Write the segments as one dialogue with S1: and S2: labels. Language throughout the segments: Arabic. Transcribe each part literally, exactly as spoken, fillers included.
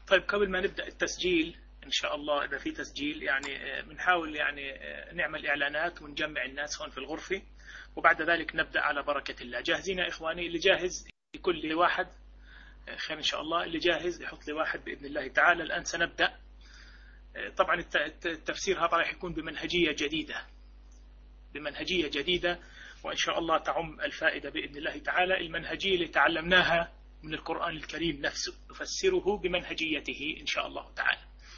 S1: طيب قبل ما نبدأ التسجيل إن شاء الله، إذا في تسجيل يعني بنحاول يعني نعمل إعلانات ونجمع الناس هون في الغرفة، وبعد ذلك نبدأ على بركة الله. جاهزين يا إخواني؟ اللي جاهز لكل واحد خير إن شاء الله، اللي جاهز يحط لي واحد بإذن الله تعالى. الآن سنبدأ. طبعا التفسير هذا راح يكون بمنهجية جديدة بمنهجية جديدة وإن شاء الله تعم الفائدة بإذن الله تعالى. المنهجية اللي تعلمناها من القرآن الكريم نفسه نفسره بمنهجيته إن شاء الله تعالى.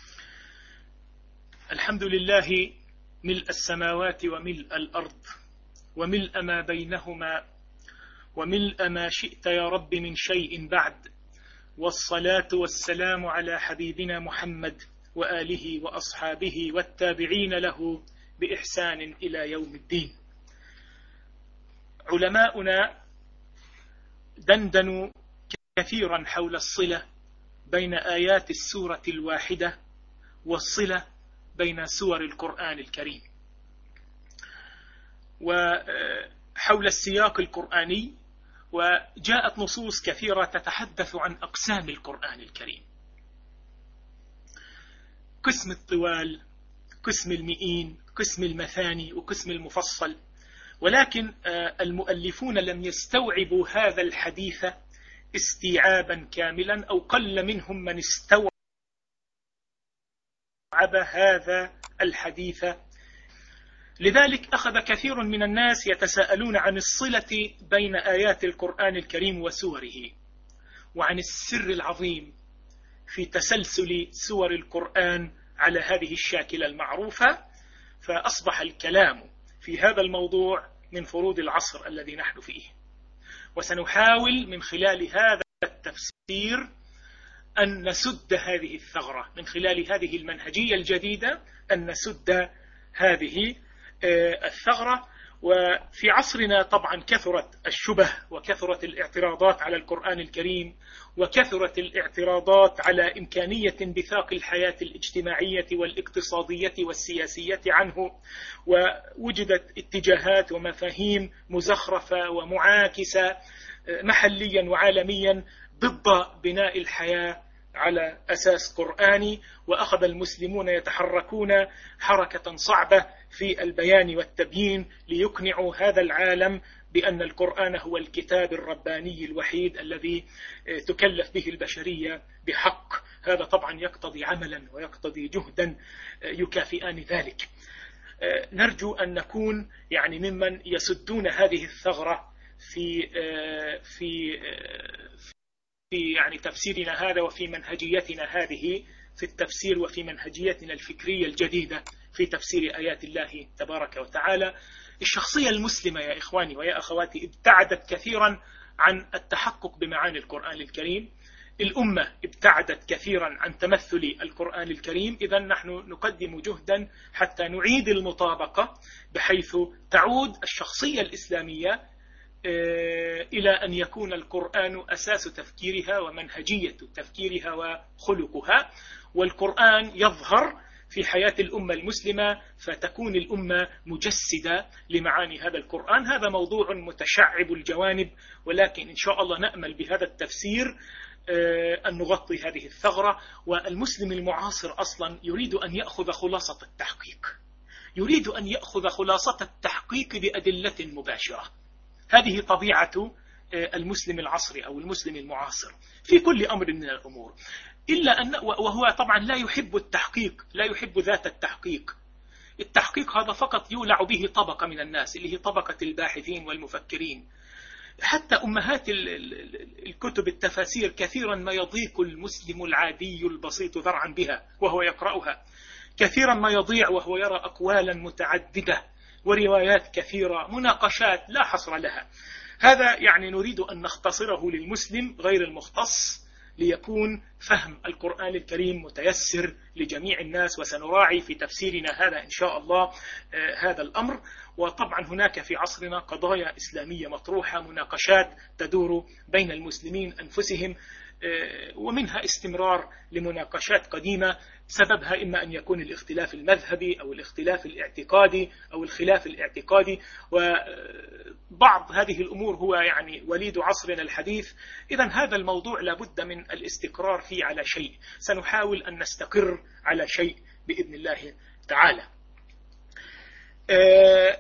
S1: الحمد لله ملء السماوات وملء الأرض وملء ما بينهما وملء ما شئت يا رب من شيء بعد، والصلاة والسلام على حبيبنا محمد وآله وأصحابه والتابعين له بإحسان إلى يوم الدين. علماؤنا دندنوا كثيرا حول الصلة بين آيات السورة الواحدة والصلة بين سور القرآن الكريم، وحول السياق القرآني، وجاءت نصوص كثيرة تتحدث عن أقسام القرآن الكريم: قسم الطوال، قسم المئين، قسم المثاني، وقسم المفصل. ولكن المؤلفون لم يستوعبوا هذا الحديث استيعابا كاملا، أو قل منهم من استوعب هذا الحديث. لذلك أخذ كثير من الناس يتساءلون عن الصلة بين آيات القرآن الكريم وسوره، وعن السر العظيم في تسلسل سور القرآن على هذه الشاكلة المعروفة. فأصبح الكلام في هذا الموضوع من فروض العصر الذي نحن فيه، وسنحاول من خلال هذا التفسير أن نسد هذه الثغرة، من خلال هذه المنهجية الجديدة أن نسد هذه الثغرة. وفي عصرنا طبعا كثرت الشبه وكثرت الاعتراضات على القرآن الكريم، وكثرت الاعتراضات على إمكانية انبثاق الحياة الاجتماعية والاقتصادية والسياسية عنه، ووجدت اتجاهات ومفاهيم مزخرفة ومعاكسة محليا وعالميا ضد بناء الحياة على أساس قرآني. وأخذ المسلمون يتحركون حركة صعبة في البيان والتبيين ليقنعوا هذا العالم بأن القرآن هو الكتاب الرباني الوحيد الذي تكلف به البشرية بحق. هذا طبعا يقتضي عملا ويقتضي جهدا يكافئان ذلك. نرجو أن نكون يعني ممن يسدون هذه الثغرة في في في يعني تفسيرنا هذا، وفي منهجيتنا هذه في التفسير، وفي منهجيتنا الفكرية الجديدة في تفسير آيات الله تبارك وتعالى. الشخصية المسلمة يا إخواني ويا أخواتي ابتعدت كثيرا عن التحقق بمعاني القرآن الكريم. الأمة ابتعدت كثيرا عن تمثل القرآن الكريم. إذا نحن نقدم جهدا حتى نعيد المطابقة، بحيث تعود الشخصية الإسلامية إلى أن يكون القرآن أساس تفكيرها ومنهجية تفكيرها وخلقها، والقرآن يظهر في حياة الأمة المسلمة، فتكون الأمة مجسدة لمعاني هذا القرآن. هذا موضوع متشعب الجوانب، ولكن إن شاء الله نأمل بهذا التفسير أن نغطي هذه الثغرة. والمسلم المعاصر أصلا يريد أن يأخذ خلاصة التحقيق، يريد أن يأخذ خلاصة التحقيق بأدلة مباشرة. هذه طبيعة المسلم العصري أو المسلم المعاصر في كل أمر من الأمور، إلا أن وهو طبعا لا يحب التحقيق، لا يحب ذات التحقيق. التحقيق هذا فقط يولع به طبقة من الناس، اللي هي طبقة الباحثين والمفكرين. حتى أمهات الكتب التفاسير كثيرا ما يضيق المسلم العادي البسيط ذرعا بها وهو يقرأها، كثيرا ما يضيع وهو يرى أقوالا متعددة وروايات كثيرة، مناقشات لا حصر لها. هذا يعني نريد أن نختصره للمسلم غير المختص، ليكون فهم القرآن الكريم متيسر لجميع الناس. وسنراعي في تفسيرنا هذا إن شاء الله هذا الأمر. وطبعا هناك في عصرنا قضايا إسلامية مطروحة، مناقشات تدور بين المسلمين أنفسهم. ومنها استمرار لمناقشات قديمة سببها إما أن يكون الاختلاف المذهبي أو الاختلاف الاعتقادي أو الخلاف الاعتقادي، وبعض هذه الأمور هو يعني وليد عصرنا الحديث. إذن هذا الموضوع لابد من الاستقرار فيه على شيء، سنحاول أن نستقر على شيء بإذن الله تعالى. أه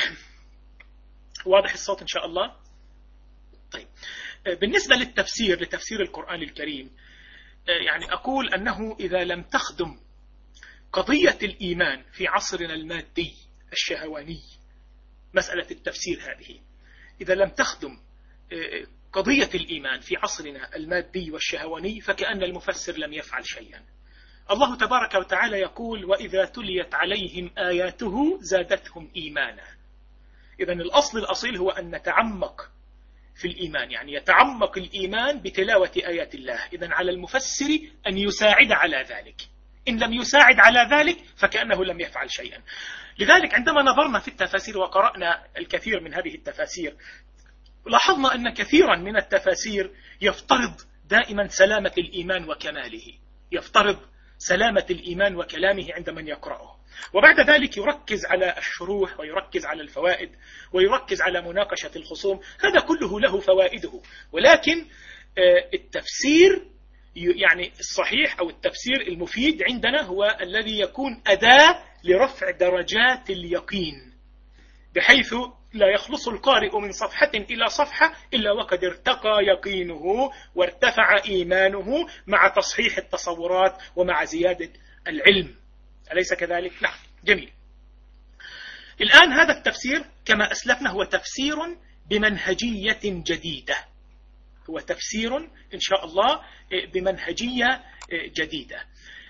S1: واضح الصوت إن شاء الله؟ طيب، بالنسبة للتفسير لتفسير القرآن الكريم، يعني أقول أنه إذا لم تخدم قضية الإيمان في عصرنا المادي الشهواني، مسألة التفسير هذه إذا لم تخدم قضية الإيمان في عصرنا المادي والشهواني فكأن المفسر لم يفعل شيئا. الله تبارك وتعالى يقول: وإذا تليت عليهم آياته زادتهم إيمانا. إذن الأصل الأصيل هو أن نتعمق في الإيمان، يعني يتعمق الإيمان بتلاوة آيات الله. إذن على المفسر أن يساعد على ذلك، إن لم يساعد على ذلك فكأنه لم يفعل شيئا. لذلك عندما نظرنا في التفاسير وقرأنا الكثير من هذه التفاسير لاحظنا أن كثيرا من التفاسير يفترض دائما سلامة الإيمان وكماله، يفترض سلامة الإيمان وكلامه عند من يقرأه، وبعد ذلك يركز على الشروح ويركز على الفوائد ويركز على مناقشة الخصوم. هذا كله له فوائده، ولكن التفسير يعني الصحيح أو التفسير المفيد عندنا هو الذي يكون أداة لرفع درجات اليقين، بحيث لا يخلص القارئ من صفحة إلى صفحة إلا وقد ارتقى يقينه وارتفع إيمانه مع تصحيح التصورات ومع زيادة العلم. أليس كذلك؟ نعم، جميل. الآن هذا التفسير كما أسلفنا هو تفسير بمنهجية جديدة، هو تفسير إن شاء الله بمنهجية جديدة،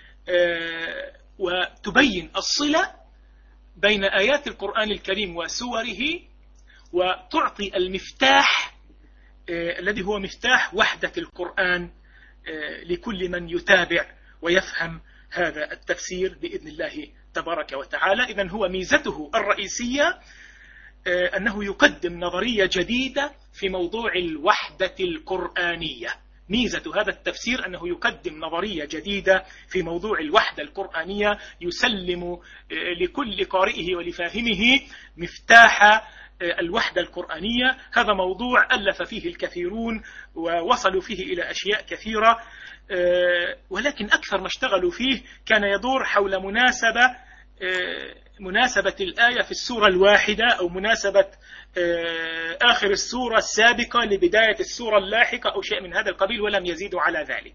S1: وتبين الصلة بين آيات القرآن الكريم وسوره، وتعطي المفتاح الذي هو مفتاح وحدة القرآن لكل من يتابع ويفهم هذا التفسير بإذن الله تبارك وتعالى. إذن هو ميزته الرئيسية أنه يقدم نظرية جديدة في موضوع الوحدة القرآنية. ميزة هذا التفسير أنه يقدم نظرية جديدة في موضوع الوحدة القرآنية، يسلم لكل قارئه ولفاهمه مفتاح الوحدة القرآنية. هذا موضوع ألف فيه الكثيرون ووصلوا فيه إلى أشياء كثيرة، ولكن أكثر ما اشتغلوا فيه كان يدور حول مناسبة مناسبة الآية في السورة الواحدة أو مناسبة آخر السورة السابقة لبداية السورة اللاحقة أو شيء من هذا القبيل، ولم يزيدوا على ذلك.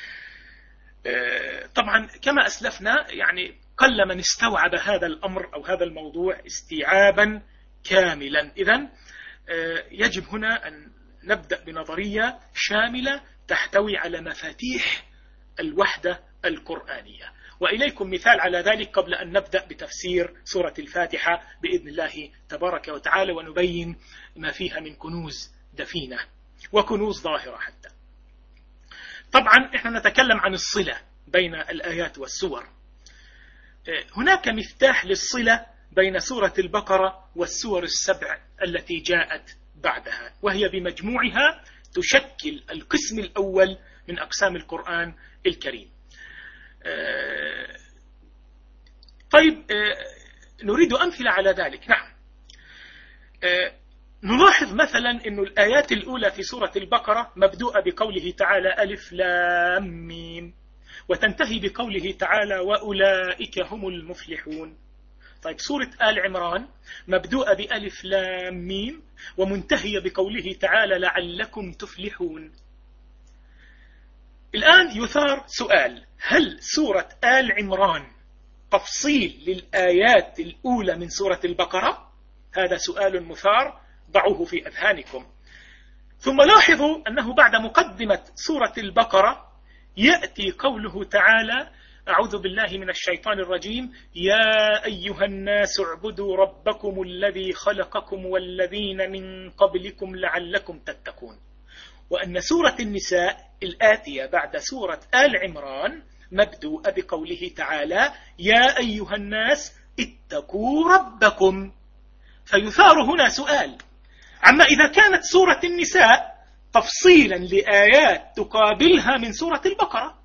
S1: طبعا كما أسلفنا يعني قل من استوعب هذا الأمر أو هذا الموضوع استيعابا كاملا. إذن يجب هنا أن نبدأ بنظرية شاملة تحتوي على مفاتيح الوحدة القرآنية. وإليكم مثال على ذلك قبل أن نبدأ بتفسير سورة الفاتحة بإذن الله تبارك وتعالى، ونبين ما فيها من كنوز دفينة وكنوز ظاهرة حتى. طبعا إحنا نتكلم عن الصلة بين الآيات والسور. هناك مفتاح للصلة بين سورة البقرة والسور السبع التي جاءت بعدها، وهي بمجموعها تشكل القسم الأول من أقسام القرآن الكريم. طيب، نريد أمثلة على ذلك. نعم، نلاحظ مثلا أن الآيات الأولى في سورة البقرة مبدوءة بقوله تعالى ألف لام ميم، وتنتهي بقوله تعالى وأولئك هم المفلحون. طيب، سورة آل عمران مبدوءة بألف لام ميم ومنتهية بقوله تعالى لعلكم تفلحون. الآن يثار سؤال: هل سورة آل عمران تفصيل للآيات الأولى من سورة البقرة؟ هذا سؤال مثار، ضعوه في أذهانكم. ثم لاحظوا أنه بعد مقدمة سورة البقرة يأتي قوله تعالى أعوذ بالله من الشيطان الرجيم يا أيها الناس اعبدوا ربكم الذي خلقكم والذين من قبلكم لعلكم تتقون. وأن سورة النساء الآتية بعد سورة آل عمران مبدوءة بقوله تعالى يا أيها الناس اتقوا ربكم. فيثار هنا سؤال: عما إذا كانت سورة النساء تفصيلا لآيات تقابلها من سورة البقرة.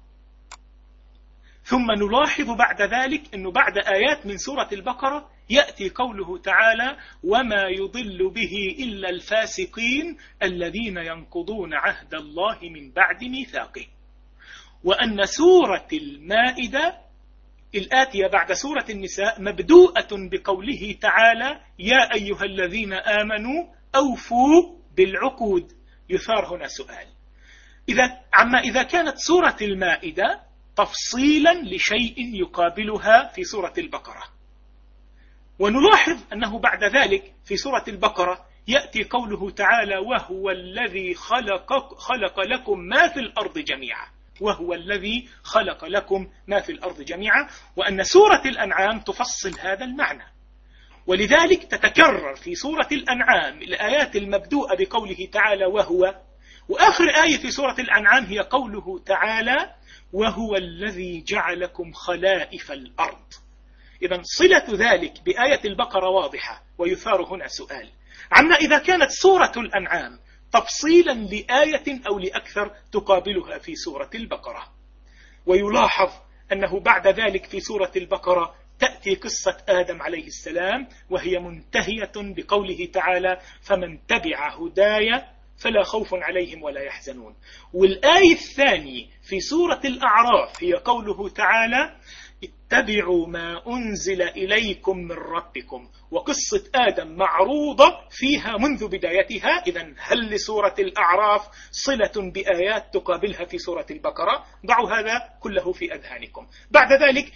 S1: ثم نلاحظ بعد ذلك أنه بعد آيات من سورة البقرة يأتي قوله تعالى: وما يضل به إلا الفاسقين الذين ينقضون عهد الله من بعد ميثاقه. وأن سورة المائدة الآتية بعد سورة النساء مبدوءة بقوله تعالى: يا أيها الذين آمنوا أوفوا بالعقود. يثار هنا سؤال: إذا عما إذا كانت سورة المائدة تفصيلا لشيء يقابلها في سورة البقرة، ونلاحظ أنه بعد ذلك في سورة البقرة يأتي قوله تعالى: وهو الذي خلق, خلق لكم ما في الأرض جميعا. وهو الذي خلق لكم ما في الأرض جميعا. وأن سورة الأنعام تفصل هذا المعنى، ولذلك تتكرر في سورة الأنعام الآيات المبدوءة بقوله تعالى وهو، وآخر آية في سورة الأنعام هي قوله تعالى: وهو الذي جعلكم خلائف الأرض. إذن صلة ذلك بآية البقرة واضحة. ويثار هنا سؤال: عما إذا كانت سورة الأنعام تفصيلا لآية أو لأكثر تقابلها في سورة البقرة. ويلاحظ أنه بعد ذلك في سورة البقرة تأتي قصة آدم عليه السلام، وهي منتهية بقوله تعالى: فمن تبع هداي فلا خوف عليهم ولا يحزنون. والآية الثانية في سورة الأعراف هي قوله تعالى: اتبعوا ما أنزل إليكم من ربكم. وقصة آدم معروضة فيها منذ بدايتها. إذن هل لسورة الأعراف صلة بآيات تقابلها في سورة البقرة؟ ضعوا هذا كله في أذهانكم. بعد ذلك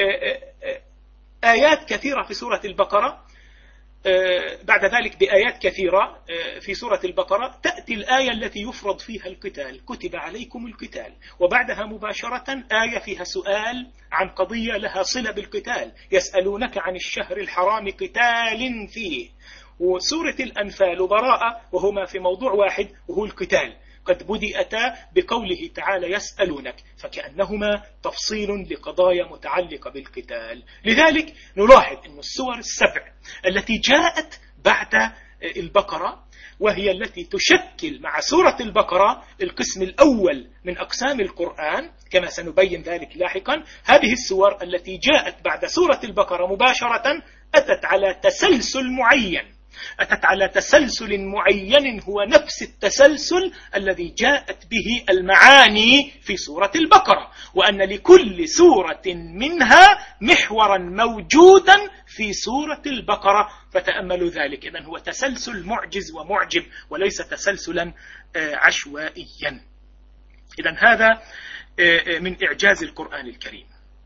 S1: آيات كثيرة في سورة البقرة، بعد ذلك بآيات كثيرة في سورة البقرة تأتي الآية التي يفرض فيها القتال: كتب عليكم القتال. وبعدها مباشرة آية فيها سؤال عن قضية لها صلة بالقتال: يسألونك عن الشهر الحرام قتال فيه. وسورة الأنفال وبراءة وهما في موضوع واحد وهو القتال، قد بدأتا بقوله تعالى يسألونك، فكأنهما تفصيل لقضايا متعلقة بالقتال. لذلك نلاحظ أن السور السبع التي جاءت بعد البقرة، وهي التي تشكل مع سورة البقرة القسم الأول من أقسام القرآن كما سنبين ذلك لاحقا، هذه السور التي جاءت بعد سورة البقرة مباشرة أتت على تسلسل معين، أتت على تسلسل معين هو نفس التسلسل الذي جاءت به المعاني في سورة البقرة، وأن لكل سورة منها محورا موجودا في سورة البقرة، فتأملوا ذلك. إذن هو تسلسل معجز ومعجب وليس تسلسلا عشوائيا. إذن هذا من إعجاز القرآن الكريم.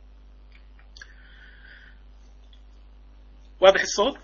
S1: واضح الصوت؟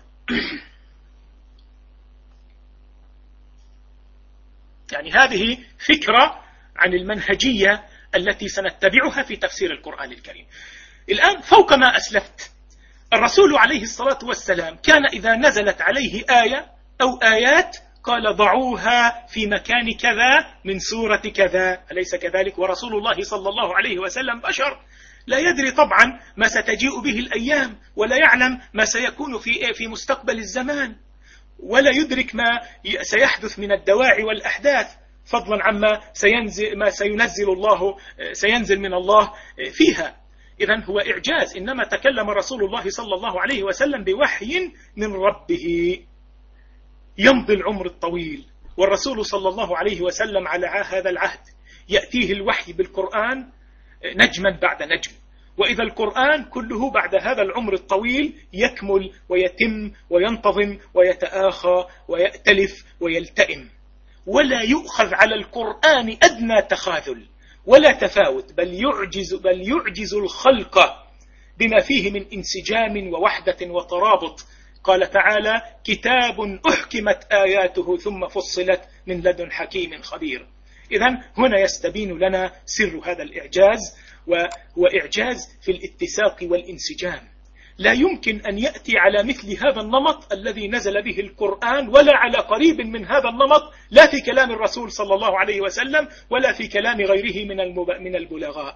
S1: يعني هذه فكرة عن المنهجية التي سنتبعها في تفسير القرآن الكريم. الآن فوق ما أسلفت، الرسول عليه الصلاة والسلام كان إذا نزلت عليه آية أو آيات قال ضعوها في مكان كذا من سورة كذا، أليس كذلك؟ ورسول الله صلى الله عليه وسلم بشر لا يدري طبعا ما ستجيء به الأيام، ولا يعلم ما سيكون في في مستقبل الزمان، ولا يدرك ما سيحدث من الدواعي والأحداث، فضلا عما سينزل ما سينزل الله سينزل من الله فيها. إذن هو إعجاز، إنما تكلم رسول الله صلى الله عليه وسلم بوحي من ربه. يمضي العمر الطويل والرسول صلى الله عليه وسلم على هذا العهد، يأتيه الوحي بالقرآن نجما بعد نجم، وإذا القرآن كله بعد هذا العمر الطويل يكمل ويتم وينتظم ويتآخى ويأتلف ويلتئم، ولا يؤخذ على القرآن أدنى تخاذل ولا تفاوت، بل يعجز, بل يعجز الخلق بما فيه من انسجام ووحدة وترابط. قال تعالى كتاب أحكمت آياته ثم فصلت من لدن حكيم خبير. إذن هنا يستبين لنا سر هذا الإعجاز، وهو إعجاز في الاتساق والانسجام. لا يمكن أن يأتي على مثل هذا النمط الذي نزل به القرآن، ولا على قريب من هذا النمط، لا في كلام الرسول صلى الله عليه وسلم ولا في كلام غيره من من البلغاء.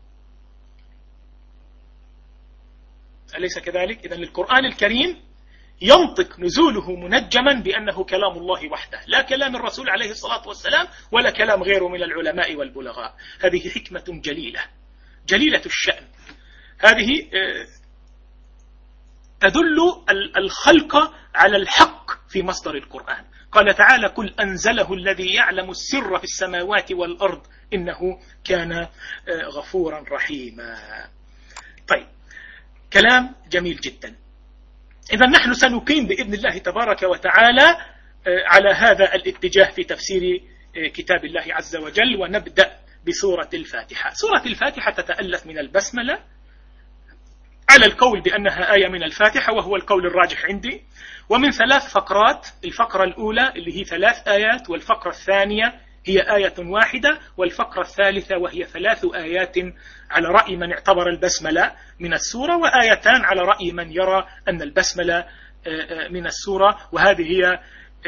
S1: أليس كذلك؟ إذن القرآن الكريم ينطق نزوله منجما بأنه كلام الله وحده، لا كلام الرسول عليه الصلاة والسلام ولا كلام غيره من العلماء والبلغاء. هذه حكمة جليلة جليلة الشأن. هذه تدل الخلق على الحق في مصدر القرآن. قال تعالى: قل أنزله الذي يعلم السر في السماوات والأرض إنه كان غفورا رحيما. طيب، كلام جميل جدا. إذا نحن سنقيم بإذن الله تبارك وتعالى على هذا الاتجاه في تفسير كتاب الله عز وجل، ونبدأ بسورة الفاتحة. سورة الفاتحة تتألف من البسملة على القول بأنها آية من الفاتحة، وهو القول الراجح عندي، ومن ثلاث فقرات. الفقرة الأولى اللي هي ثلاث آيات، والفقرة الثانية هي آية واحدة، والفقرة الثالثة وهي ثلاث آيات على رأي من اعتبر البسملة من السورة، وآيتان على رأي من يرى أن البسملة من السورة. وهذه هي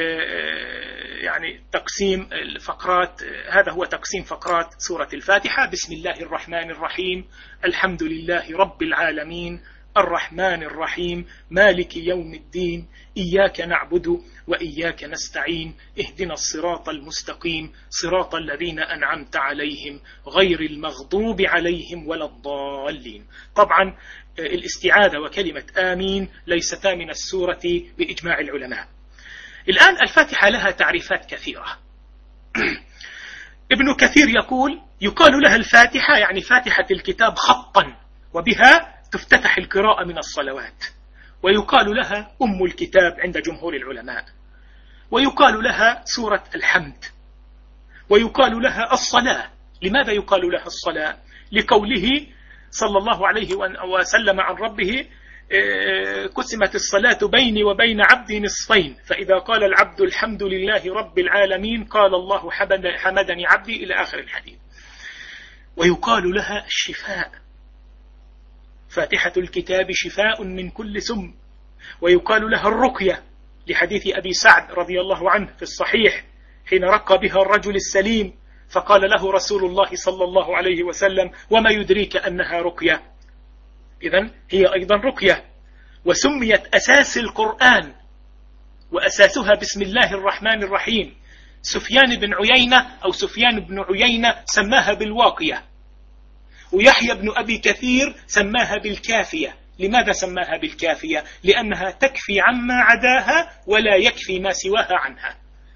S1: يعني تقسيم الفقرات، هذا هو تقسيم فقرات سورة الفاتحة. بسم الله الرحمن الرحيم، الحمد لله رب العالمين، الرحمن الرحيم، مالك يوم الدين، إياك نعبد وإياك نستعين، اهدنا الصراط المستقيم، صراط الذين أنعمت عليهم غير المغضوب عليهم ولا الضالين. طبعا الاستعاذة وكلمة آمين ليستا من السورة بإجماع العلماء. الآن الفاتحة لها تعريفات كثيرة. ابن كثير يقول: يقال لها الفاتحة يعني فاتحة الكتاب خطا، وبها تفتتح القراءة من الصلوات. ويقال لها أم الكتاب عند جمهور العلماء. ويقال لها سورة الحمد. ويقال لها الصلاة. لماذا يقال لها الصلاة؟ لقوله صلى الله عليه وسلم عن ربه: قسمت الصلاة بيني وبين عبدي نصفين، فإذا قال العبد الحمد لله رب العالمين قال الله حمدني عبدي، إلى آخر الحديث. ويقال لها الشفاء، فاتحة الكتاب شفاء من كل سم. ويقال لها الرقية، لحديث أبي سعد رضي الله عنه في الصحيح حين رقى بها الرجل السليم، فقال له رسول الله صلى الله عليه وسلم: وما يدريك أنها رقية؟ إذن هي أيضا رقية. وسميت أساس القرآن، وأساسها بسم الله الرحمن الرحيم. سفيان بن عيينة أو سفيان بن عيينة سماها بالواقية، ويحيى بن أبي كثير سماها بالكافية. لماذا سماها بالكافية؟ لأنها تكفي عما عداها ولا يكفي ما سواها عنها.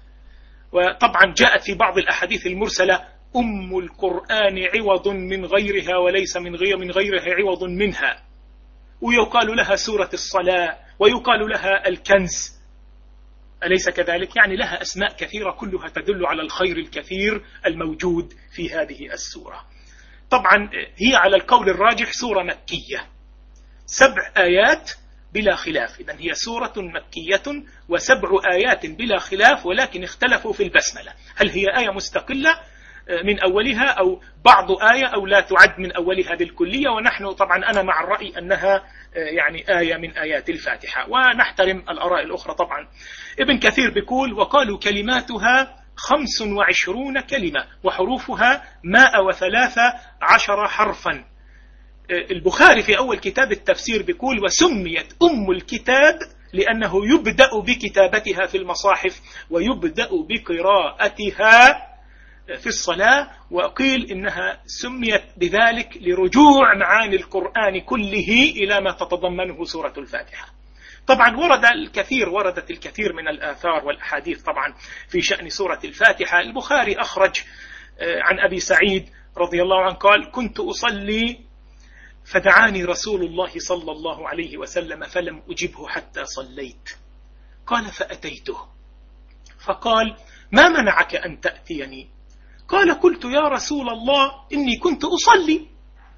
S1: وطبعا جاءت في بعض الأحاديث المرسلة: أم القرآن عوض من غيرها وليس من غير من غيرها عوض منها. ويقال لها سورة الصلاة، ويقال لها الكنز. أليس كذلك؟ يعني لها أسماء كثيرة كلها تدل على الخير الكثير الموجود في هذه السورة. طبعا هي على القول الراجح سورة مكية، سبع آيات بلا خلاف. إذن هي سورة مكية وسبع آيات بلا خلاف، ولكن اختلفوا في البسملة، هل هي آية مستقلة من أولها أو بعض آية أو لا تعد من أولها بالكلية. ونحن طبعا أنا مع الرأي أنها يعني آية من آيات الفاتحة، ونحترم الآراء الأخرى. طبعا ابن كثير بيقول: وقالوا كلماتها خمس وعشرون كلمة وحروفها ماء وثلاثة عشر حرفا. البخاري في أول كتاب التفسير بيقول: وسميت أم الكتاب لأنه يبدأ بكتابتها في المصاحف ويبدأ بقراءتها في الصلاة. وقيل إنها سميت بذلك لرجوع معاني القرآن كله إلى ما تتضمنه سورة الفاتحة. طبعا ورد الكثير وردت الكثير من الآثار والأحاديث طبعا في شأن سورة الفاتحة. البخاري أخرج عن أبي سعيد رضي الله عنه قال: كنت أصلي فدعاني رسول الله صلى الله عليه وسلم فلم أجبه حتى صليت. قال: فأتيته فقال: ما منعك أن تأتيني؟ قال: قلت يا رسول الله إني كنت أصلي.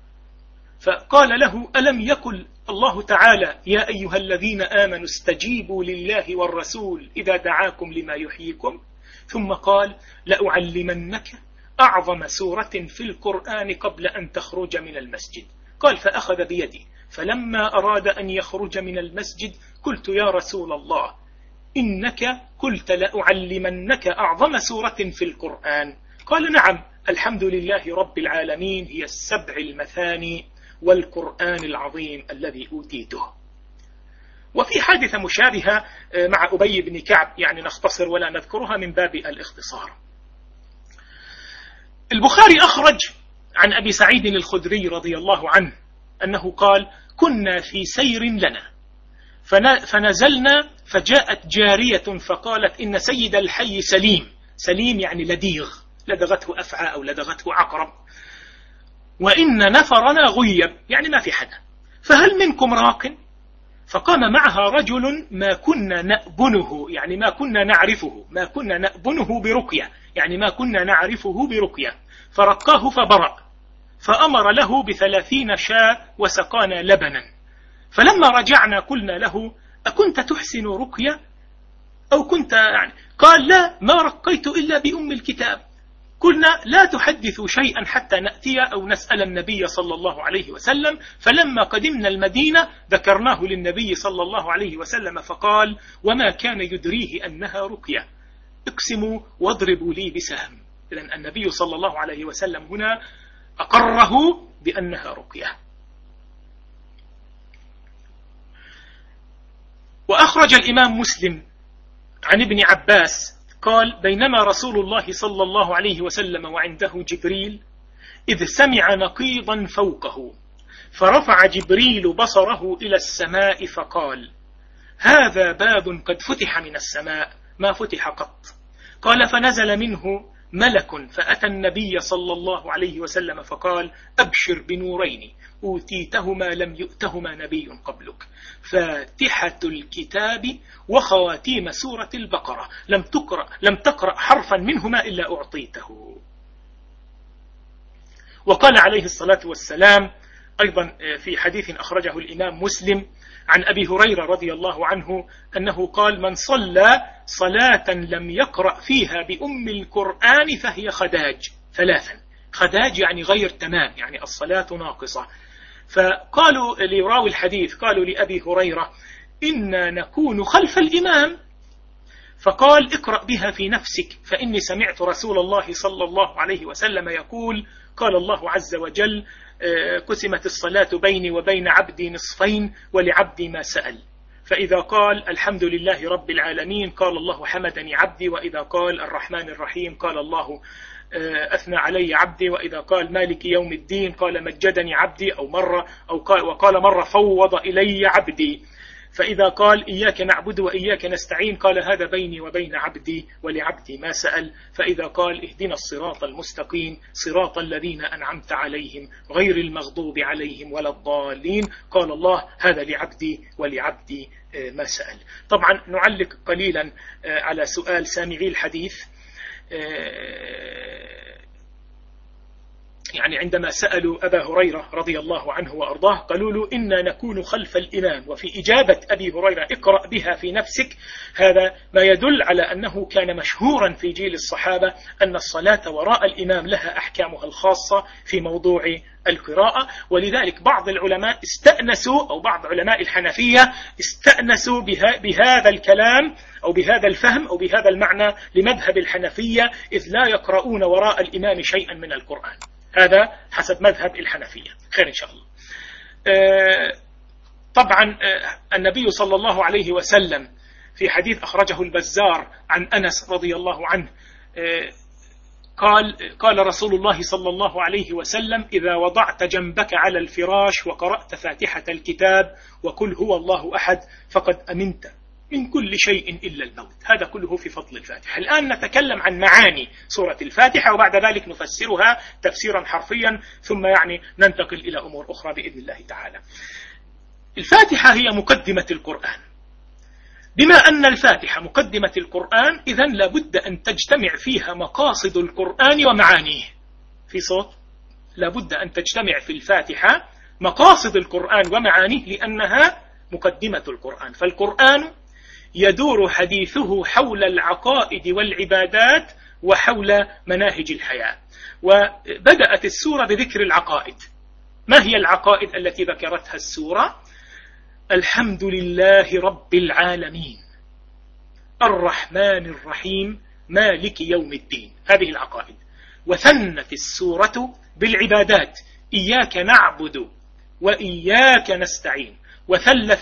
S1: فقال له: ألم يقل الله تعالى: يا أيها الذين آمنوا استجيبوا لله والرسول إذا دعاكم لما يحييكم؟ ثم قال: لأعلمنك أعظم سورة في القرآن قبل أن تخرج من المسجد. قال: فأخذ بيدي، فلما أراد أن يخرج من المسجد قلت: يا رسول الله إنك قلت لأعلمنك أعظم سورة في القرآن. قال: نعم، الحمد لله رب العالمين هي السبع المثاني والقرآن العظيم الذي أوتيته. وفي حادثة مشابهة مع أبي بن كعب، يعني نختصر ولا نذكرها من باب الاختصار. البخاري أخرج عن أبي سعيد الخدري رضي الله عنه أنه قال: كنا في سير لنا فنزلنا فجاءت جارية فقالت: إن سيد الحي سليم. سليم يعني لديغ، لدغته أفعى أو لدغته عقرب، وإن نفرنا غيب، يعني ما في حدا، فهل منكم راق؟ فقام معها رجل ما كنا نأبنه، يعني ما كنا نعرفه، ما كنا نأبنه برقية، يعني ما كنا نعرفه برقية، فرقاه فبرأ، فأمر له بثلاثين شاة وسقانا لبنا. فلما رجعنا قلنا له: أكنت تحسن رقية أو كنت يعني؟ قال: لا، ما رقيت إلا بأم الكتاب. قلنا: لا تحدثوا شيئا حتى نأتي أو نسأل النبي صلى الله عليه وسلم. فلما قدمنا المدينة ذكرناه للنبي صلى الله عليه وسلم فقال: وما كان يدريه أنها رقية، اقسموا واضربوا لي بسهم. إذن النبي صلى الله عليه وسلم هنا أقره بأنها رقية. وأخرج الإمام مسلم عن ابن عباس قال: بينما رسول الله صلى الله عليه وسلم وعنده جبريل إذ سمع نقيضا فوقه، فرفع جبريل بصره إلى السماء فقال: هذا باب قد فتح من السماء ما فتح قط. قال: فنزل منه ملك فأتى النبي صلى الله عليه وسلم فقال: أبشر بنورين أوتيتهما لم يؤتهما نبي قبلك، فاتحة الكتاب وخواتيم سورة البقرة، لم تقرأ, لم تقرأ حرفا منهما إلا أعطيته. وقال عليه الصلاة والسلام أيضا في حديث أخرجه الإمام مسلم عن أبي هريرة رضي الله عنه أنه قال: من صلى صلاة لم يقرأ فيها بأم القرآن فهي خداج ثلاثا. خداج يعني غير تمام، يعني الصلاة ناقصة. فقالوا لراوي الحديث، قالوا لأبي هريرة: إنا نكون خلف الإمام، فقال: اقرأ بها في نفسك، فإني سمعت رسول الله صلى الله عليه وسلم يقول: قال الله عز وجل: قسمت الصلاة بيني وبين عبدي نصفين ولعبدي ما سأل. فإذا قال الحمد لله رب العالمين قال الله حمدني عبدي، وإذا قال الرحمن الرحيم قال الله أثنى علي عبدي، وإذا قال مالك يوم الدين قال مجدني عبدي، أو مرة أو قال وقال مرة فوض إلي عبدي. فإذا قال إياك نعبد وإياك نستعين قال هذا بيني وبين عبدي ولعبدي ما سأل. فإذا قال اهدنا الصراط المستقيم صراط الذين أنعمت عليهم غير المغضوب عليهم ولا الضالين قال الله هذا لعبدي ولعبدي ما سأل. طبعا نعلق قليلا على سؤال سامعي الحديث، يعني عندما سألوا أبا هريرة رضي الله عنه وأرضاه قالوا له: إنا نكون خلف الإمام. وفي إجابة أبي هريرة اقرأ بها في نفسك، هذا ما يدل على أنه كان مشهورا في جيل الصحابة أن الصلاة وراء الإمام لها أحكامها الخاصة في موضوع القراءة. ولذلك بعض العلماء استأنسوا، أو بعض علماء الحنفية استأنسوا بها بهذا الكلام أو بهذا الفهم أو بهذا المعنى لمذهب الحنفية، إذ لا يقرؤون وراء الإمام شيئا من القرآن. هذا حسب مذهب الحنفية. خير إن شاء الله. طبعا النبي صلى الله عليه وسلم في حديث أخرجه البزار عن أنس رضي الله عنه قال قال رسول الله صلى الله عليه وسلم: إذا وضعت جنبك على الفراش وقرأت فاتحة الكتاب وقل هو الله أحد فقد أمنت من كل شيء إلا الموت. هذا كله في فضل الفاتحة. الآن نتكلم عن معاني سورة الفاتحة، وبعد ذلك نفسرها تفسيرا حرفيا، ثم يعني ننتقل إلى أمور أخرى بإذن الله تعالى. الفاتحة هي مقدمة القرآن. بما أن الفاتحة مقدمة القرآن، إذن لابد أن تجتمع فيها مقاصد القرآن ومعانيه. في صوت؟ لابد أن تجتمع في الفاتحة مقاصد القرآن ومعانيه، لأنها مقدمة القرآن. فالقرآن يدور حديثه حول العقائد والعبادات وحول مناهج الحياة. وبدأت السورة بذكر العقائد. ما هي العقائد التي ذكرتها السورة؟ الحمد لله رب العالمين الرحمن الرحيم مالك يوم الدين، هذه العقائد. وثنت السورة بالعبادات: إياك نعبد وإياك نستعين. وثلثت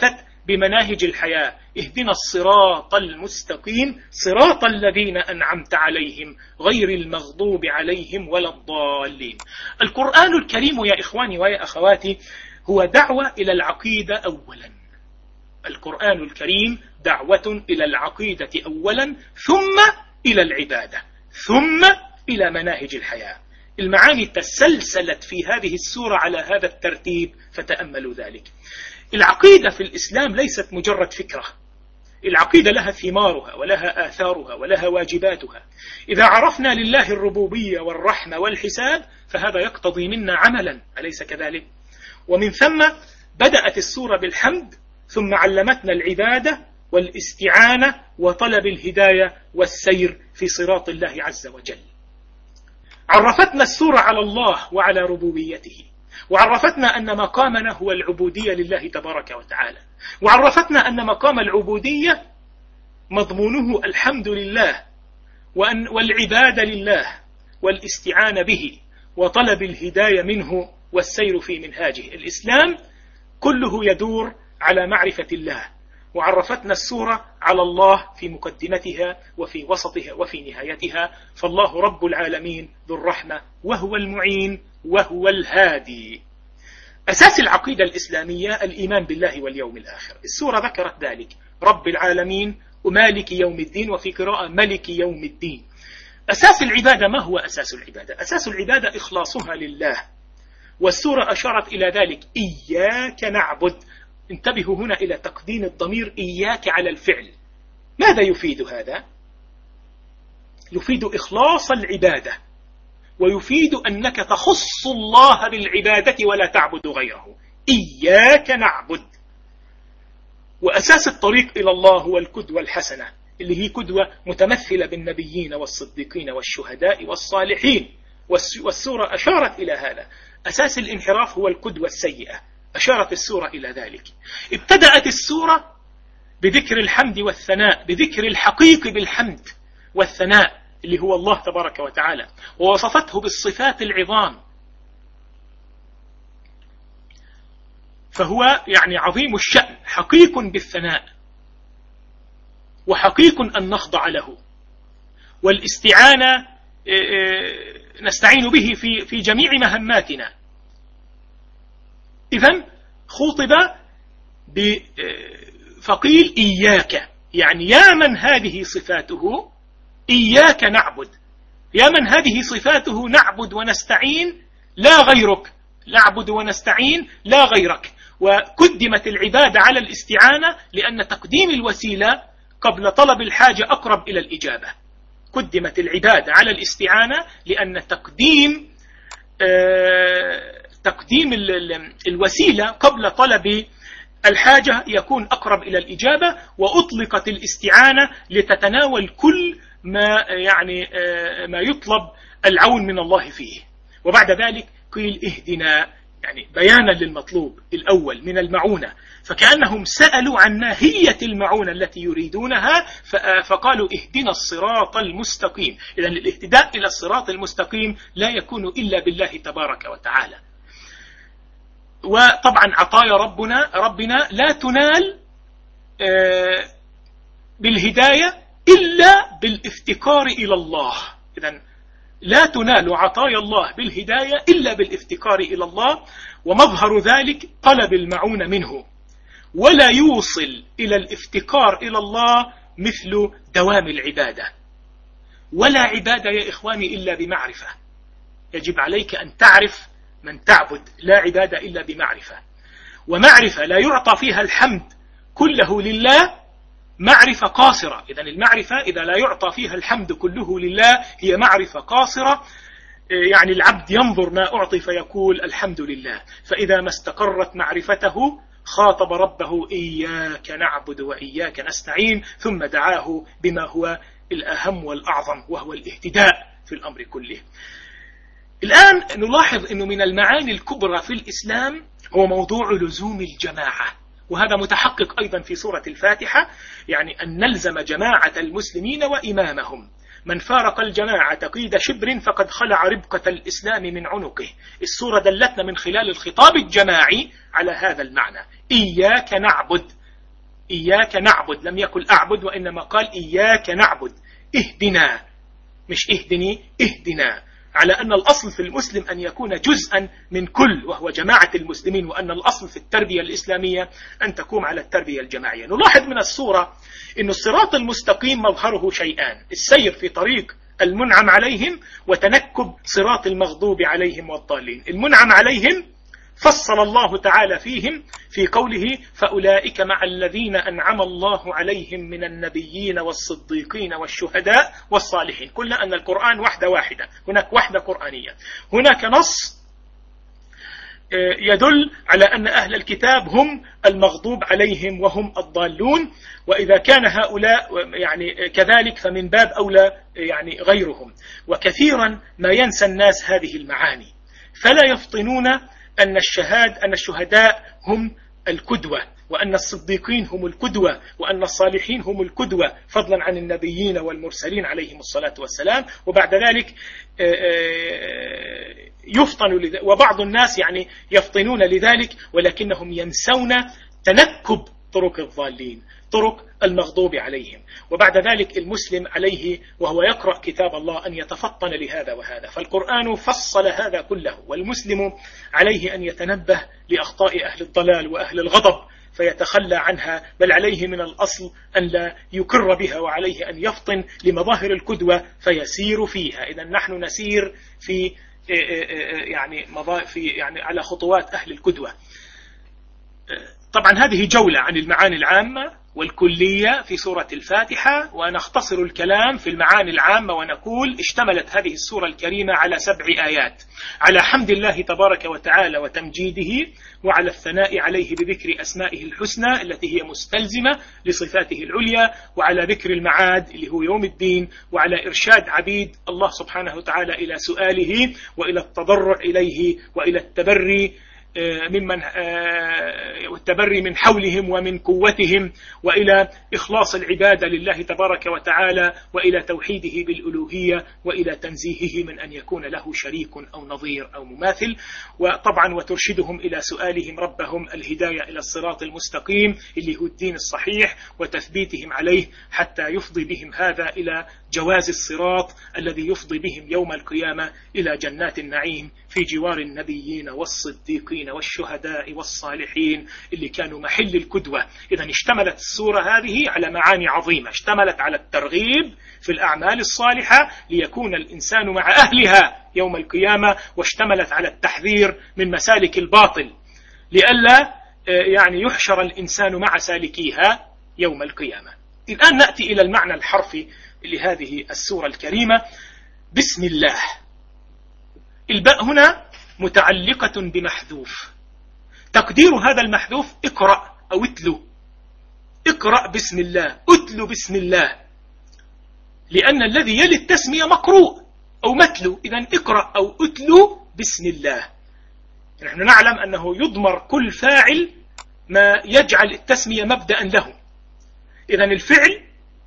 S1: بمناهج الحياة. اهدنا الصراط المستقيم صراط الذين أنعمت عليهم غير المغضوب عليهم ولا الضالين. القرآن الكريم يا إخواني ويا أخواتي هو دعوة إلى العقيدة أولا. القرآن الكريم دعوة إلى العقيدة أولا، ثم إلى العبادة، ثم إلى مناهج الحياة. المعاني تسلسلت في هذه السورة على هذا الترتيب، فتأملوا ذلك. العقيدة في الإسلام ليست مجرد فكرة، العقيدة لها ثمارها ولها آثارها ولها واجباتها. إذا عرفنا لله الربوبية والرحمة والحساب فهذا يقتضي منا عملا، أليس كذلك؟ ومن ثم بدأت السورة بالحمد، ثم علمتنا العبادة والاستعانة وطلب الهداية والسير في صراط الله عز وجل. عرفتنا السورة على الله وعلى ربوبيته، وعرفتنا أن مقامنا هو العبودية لله تبارك وتعالى، وعرفتنا أن مقام العبودية مضمونه الحمد لله وأن والعبادة لله والاستعانة به وطلب الهداية منه والسير في منهاجه. الإسلام كله يدور على معرفة الله. وعرفتنا السورة على الله في مقدمتها وفي وسطها وفي نهايتها، فالله رب العالمين ذو الرحمة وهو المعين وهو الهادي. أساس العقيدة الإسلامية الإيمان بالله واليوم الآخر. السورة ذكرت ذلك، رب العالمين ومالك يوم الدين، وفي قراءة ملك يوم الدين. أساس العبادة، ما هو أساس العبادة؟ أساس العبادة إخلاصها لله، والسورة أشارت إلى ذلك، إياك نعبد. انتبهوا هنا إلى تقديم الضمير إياك على الفعل. ماذا يفيد هذا؟ يفيد إخلاص العبادة، ويفيد أنك تخص الله بالعبادة ولا تعبد غيره. إياك نعبد. وأساس الطريق إلى الله هو القدوة الحسنة، اللي هي قدوة متمثلة بالنبيين والصديقين والشهداء والصالحين، والسورة أشارت إلى هذا. أساس الانحراف هو القدوة السيئة، أشارت السورة إلى ذلك. ابتدأت السورة بذكر الحمد والثناء، بذكر الحقيقي بالحمد والثناء اللي هو الله تبارك وتعالى، ووصفته بالصفات العظام، فهو يعني عظيم الشأن، حقيق بالثناء وحقيق أن نخضع له. والاستعانة نستعين به في في جميع مهماتنا. إذن خطب فقيل إياك، يعني يا من هذه صفاته إياك نعبد، يا من هذه صفاته نعبد ونستعين لا غيرك، نعبد ونستعين لا غيرك. وقدمت العبادة على الاستعانة لأن تقديم الوسيلة قبل طلب الحاجة أقرب إلى الإجابة. قدمت العبادة على الاستعانة لأن تقديم آه تقديم الوسيلة قبل طلب الحاجة يكون أقرب إلى الإجابة. وأطلقت الاستعانة لتتناول كل ما يعني ما يطلب العون من الله فيه. وبعد ذلك قيل اهدنا، يعني بيانا للمطلوب الأول من المعونة، فكأنهم سألوا عن ماهية المعونة التي يريدونها فقالوا اهدنا الصراط المستقيم. إذن الاهتداء إلى الصراط المستقيم لا يكون إلا بالله تبارك وتعالى. وطبعا عطايا ربنا ربنا لا تنال بالهداية إلا بالافتقار إلى الله. إذن لا تنال عطايا الله بالهداية إلا بالافتقار إلى الله، ومظهر ذلك طلب المعونة منه. ولا يوصل إلى الافتقار إلى الله مثل دوام العبادة. ولا عبادة يا إخواني إلا بمعرفة. يجب عليك أن تعرف من تعبد، لا عبادة إلا بمعرفة. ومعرفة لا يعطى فيها الحمد كله لله، معرفة قاصرة. إذن المعرفة إذا لا يعطى فيها الحمد كله لله هي معرفة قاصرة. يعني العبد ينظر ما أعطي فيقول الحمد لله، فإذا ما استقرت معرفته خاطب ربه إياك نعبد وإياك نستعين، ثم دعاه بما هو الأهم والأعظم وهو الاهتداء في الأمر كله. الآن نلاحظ أنه من المعاني الكبرى في الإسلام هو موضوع لزوم الجماعة، وهذا متحقق أيضا في سورة الفاتحة، يعني أن نلزم جماعة المسلمين وإمامهم. من فارق الجماعة قيد شبر فقد خلع ربقة الإسلام من عنقه. السورة دلتنا من خلال الخطاب الجماعي على هذا المعنى، إياك نعبد، إياك نعبد، لم يقل أعبد وإنما قال إياك نعبد، اهدنا مش اهدني، اهدنا، على أن الأصل في المسلم أن يكون جزءا من كل وهو جماعة المسلمين، وأن الأصل في التربية الإسلامية أن تقوم على التربية الجماعية. نلاحظ من الصورة أن الصراط المستقيم مظهره شيئان: السير في طريق المنعم عليهم وتنكب صراط المغضوب عليهم والضالين. المنعم عليهم فصل الله تعالى فيهم في قوله: فأولئك مع الذين أنعم الله عليهم من النبيين والصديقين والشهداء والصالحين. قلنا أن القرآن وحدة واحدة، هناك وحدة قرآنية. هناك نص يدل على أن أهل الكتاب هم المغضوب عليهم وهم الضالون، وإذا كان هؤلاء يعني كذلك فمن باب أولى يعني غيرهم. وكثيرا ما ينسى الناس هذه المعاني، فلا يفطنون أن الشهاد أن الشهداء هم القدوة، وأن الصديقين هم القدوة، وأن الصالحين هم القدوة، فضلا عن النبيين والمرسلين عليهم الصلاة والسلام. وبعد ذلك يفطن لذلك، وبعض الناس يعني يفطنون لذلك ولكنهم ينسون تنكب طرق الضالين، طرق المغضوب عليهم. وبعد ذلك المسلم عليه وهو يقرأ كتاب الله أن يتفطن لهذا وهذا، فالقرآن فصل هذا كله، والمسلم عليه أن يتنبه لأخطاء أهل الضلال وأهل الغضب فيتخلى عنها، بل عليه من الأصل أن لا يكر بها، وعليه أن يفطن لمظاهر القدوة فيسير فيها. إذا نحن نسير في يعني في يعني على خطوات أهل القدوة. طبعا هذه جولة عن المعاني العامة والكلية في سورة الفاتحة، ونختصر الكلام في المعاني العامة ونقول اشتملت هذه السورة الكريمة على سبع آيات: على حمد الله تبارك وتعالى وتمجيده، وعلى الثناء عليه بذكر أسمائه الحسنى التي هي مستلزمة لصفاته العليا، وعلى ذكر المعاد اللي هو يوم الدين، وعلى إرشاد عبيد الله سبحانه وتعالى إلى سؤاله وإلى التضرع إليه وإلى التبري ممن والتبري من حولهم ومن قوتهم، وإلى إخلاص العبادة لله تبارك وتعالى، وإلى توحيده بالألوهية، وإلى تنزيهه من أن يكون له شريك أو نظير أو مماثل. وطبعا وترشدهم إلى سؤالهم ربهم الهداية إلى الصراط المستقيم اللي هو الدين الصحيح، وتثبيتهم عليه حتى يفضي بهم هذا إلى جواز الصراط الذي يفضي بهم يوم القيامة إلى جنات النعيم في جوار النبيين والصديقين والشهداء والصالحين اللي كانوا محل القدوة. إذا اشتملت السورة هذه على معاني عظيمة، اشتملت على الترغيب في الأعمال الصالحة ليكون الإنسان مع أهلها يوم القيامة، واشتملت على التحذير من مسالك الباطل لئلا يعني يحشر الإنسان مع سالكيها يوم القيامة. الآن نأتي إلى المعنى الحرفي لهذه السورة الكريمة. بسم الله، الباء هنا متعلقة بمحذوف، تقدير هذا المحذوف اقرأ أو اتلو، اقرأ بسم الله، اتلو بسم الله، لأن الذي يلي التسمية مقروء أو متلو. إذن اقرأ أو اتلو بسم الله. نحن نعلم أنه يضمر كل فاعل ما يجعل التسمية مبدأ له. إذن الفعل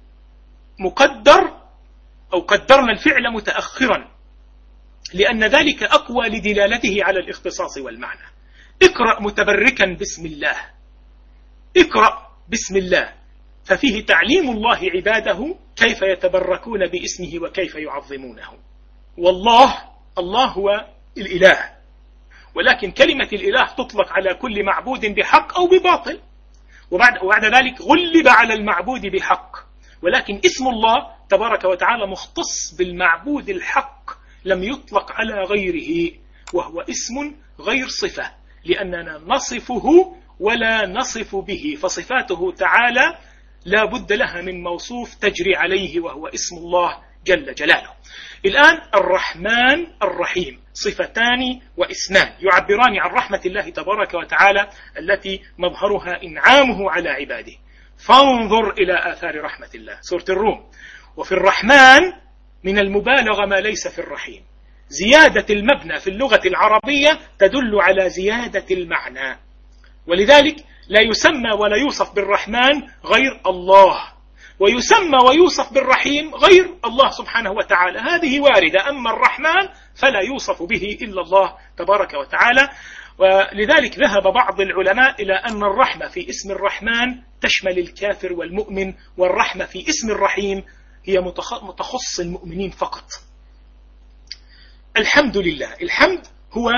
S1: مقدر أو قدرنا الفعل متأخرا لأن ذلك أقوى لدلالته على الاختصاص والمعنى. اقرأ متبركا بسم الله، اقرأ بسم الله، ففيه تعليم الله عباده كيف يتبركون باسمه وكيف يعظمونه. والله الله هو الإله، ولكن كلمة الإله تطلق على كل معبود بحق أو بباطل، وبعد, وبعد ذلك غلب على المعبود بحق، ولكن اسم الله تبارك وتعالى مختص بالمعبود الحق، لم يطلق على غيره، وهو اسم غير صفة، لأننا نصفه ولا نصف به، فصفاته تعالى لا بد لها من موصوف تجري عليه وهو اسم الله جل جلاله. الآن الرحمن الرحيم صفتان واسمان يعبران عن رحمة الله تبارك وتعالى التي مظهرها إنعامه على عباده. فانظر إلى آثار رحمة الله، سورة الروم. وفي الرحمن من المبالغة ما ليس في الرحيم، زيادة المبنى في اللغة العربية تدل على زيادة المعنى، ولذلك لا يسمى ولا يوصف بالرحمن غير الله، ويسمى ويوصف بالرحيم غير الله سبحانه وتعالى. هذه واردة، أما الرحمن فلا يوصف به إلا الله تبارك وتعالى. ولذلك ذهب بعض العلماء إلى أن الرحمة في اسم الرحمن تشمل الكافر والمؤمن، والرحمة في اسم الرحيم هي متخص المؤمنين فقط. الحمد لله، الحمد هو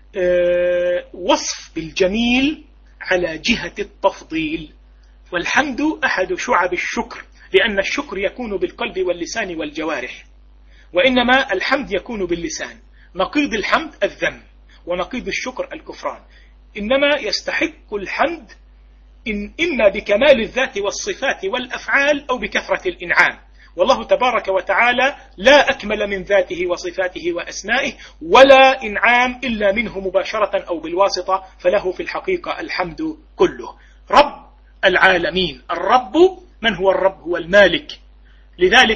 S1: وصف بالجميل على جهة التفضيل، والحمد أحد شعب الشكر، لأن الشكر يكون بالقلب واللسان والجوارح، وإنما الحمد يكون باللسان. نقيض الحمد الذم، ونقيض الشكر الكفران. إنما يستحق الحمد إن إما بكمال الذات والصفات والأفعال أو بكثرة الإنعام، والله تبارك وتعالى لا أكمل من ذاته وصفاته وأسمائه ولا إنعام إلا منه مباشرة أو بالواسطة، فله في الحقيقة الحمد كله. رب العالمين، الرب من هو الرب؟ هو المالك. لذلك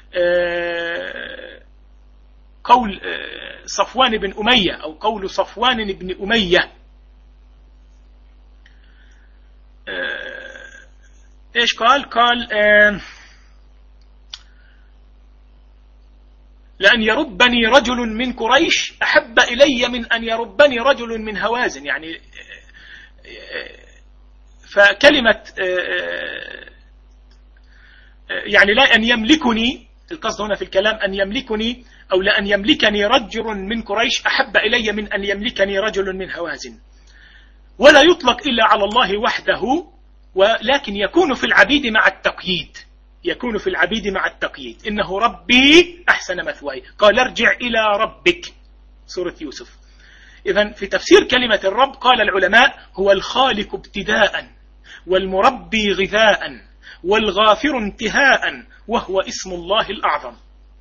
S1: قول صفوان بن أمية أو قول صفوان بن أمية إيش قال؟ قال لأن يربني رجل من قريش أحب إلي من أن يربني رجل من هوازن. يعني فكلمة يعني لا أن يملكني، القصد هنا في الكلام أن يملكني أو لأن يملكني رجل من قريش أحب إلي من أن يملكني رجل من هوازن. ولا يطلق إلا على الله وحده، ولكن يكون في العبيد مع التقييد، يكون في العبيد مع التقييد. إنه ربي أحسن مثواي، قال ارجع إلى ربك، سورة يوسف. إذن في تفسير كلمة الرب قال العلماء هو الخالق ابتداء، والمربي غذاء، والغافر انتهاء، وهو اسم الله الأعظم.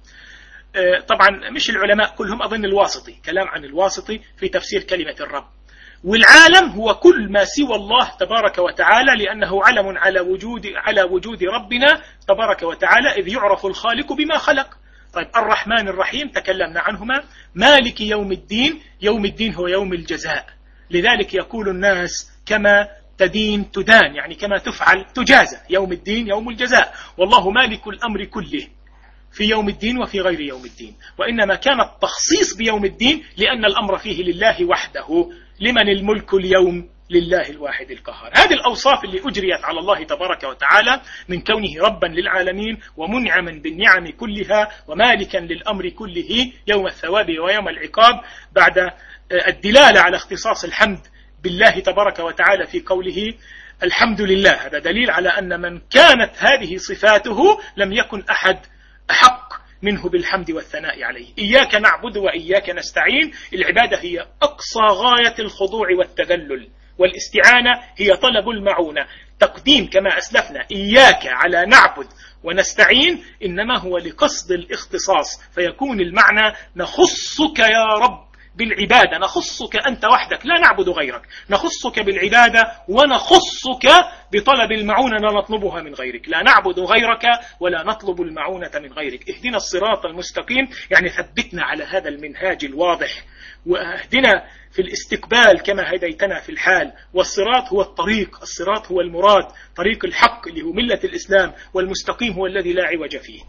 S1: طبعا مش العلماء كلهم، أظن الواسطي، كلام عن الواسطي في تفسير كلمة الرب. والعالم هو كل ما سوى الله تبارك وتعالى، لأنه علم على وجود على وجود ربنا تبارك وتعالى، إذ يعرف الخالق بما خلق. طيب الرحمن الرحيم تكلمنا عنهما. مالك يوم الدين، يوم الدين هو يوم الجزاء. لذلك يقول الناس كما تدين تدان، يعني كما تفعل تجازى. يوم الدين يوم الجزاء، والله مالك الأمر كله في يوم الدين وفي غير يوم الدين. وإنما كان التخصيص بيوم الدين لأن الأمر فيه لله وحده. لمن الملك اليوم؟ لله الواحد القهار. هذه الأوصاف اللي أجريت على الله تبارك وتعالى من كونه ربا للعالمين ومنعما بالنعم كلها ومالكا للأمر كله يوم الثواب ويوم العقاب، بعد الدلالة على اختصاص الحمد بالله تبارك وتعالى في قوله الحمد لله. هذا دليل على أن من كانت هذه صفاته لم يكن أحد أحق منه بالحمد والثناء عليه. إياك نعبد وإياك نستعين، العبادة هي أقصى غاية الخضوع والتذلل، والاستعانة هي طلب المعونة. تقديم كما أسلفنا إياك على نعبد ونستعين إنما هو لقصد الاختصاص، فيكون المعنى نخصك يا رب بالعبادة، نخصك أنت وحدك، لا نعبد غيرك، نخصك بالعبادة ونخصك بطلب المعونة لا نطلبها من غيرك، لا نعبد غيرك ولا نطلب المعونة من غيرك. اهدنا الصراط المستقيم، يعني ثبتنا على هذا المنهاج الواضح، واهدنا في الاستقبال كما هديتنا في الحال. والصراط هو الطريق، الصراط هو المراد، طريق الحق اللي هو ملة الإسلام، والمستقيم هو الذي لا عوج فيه.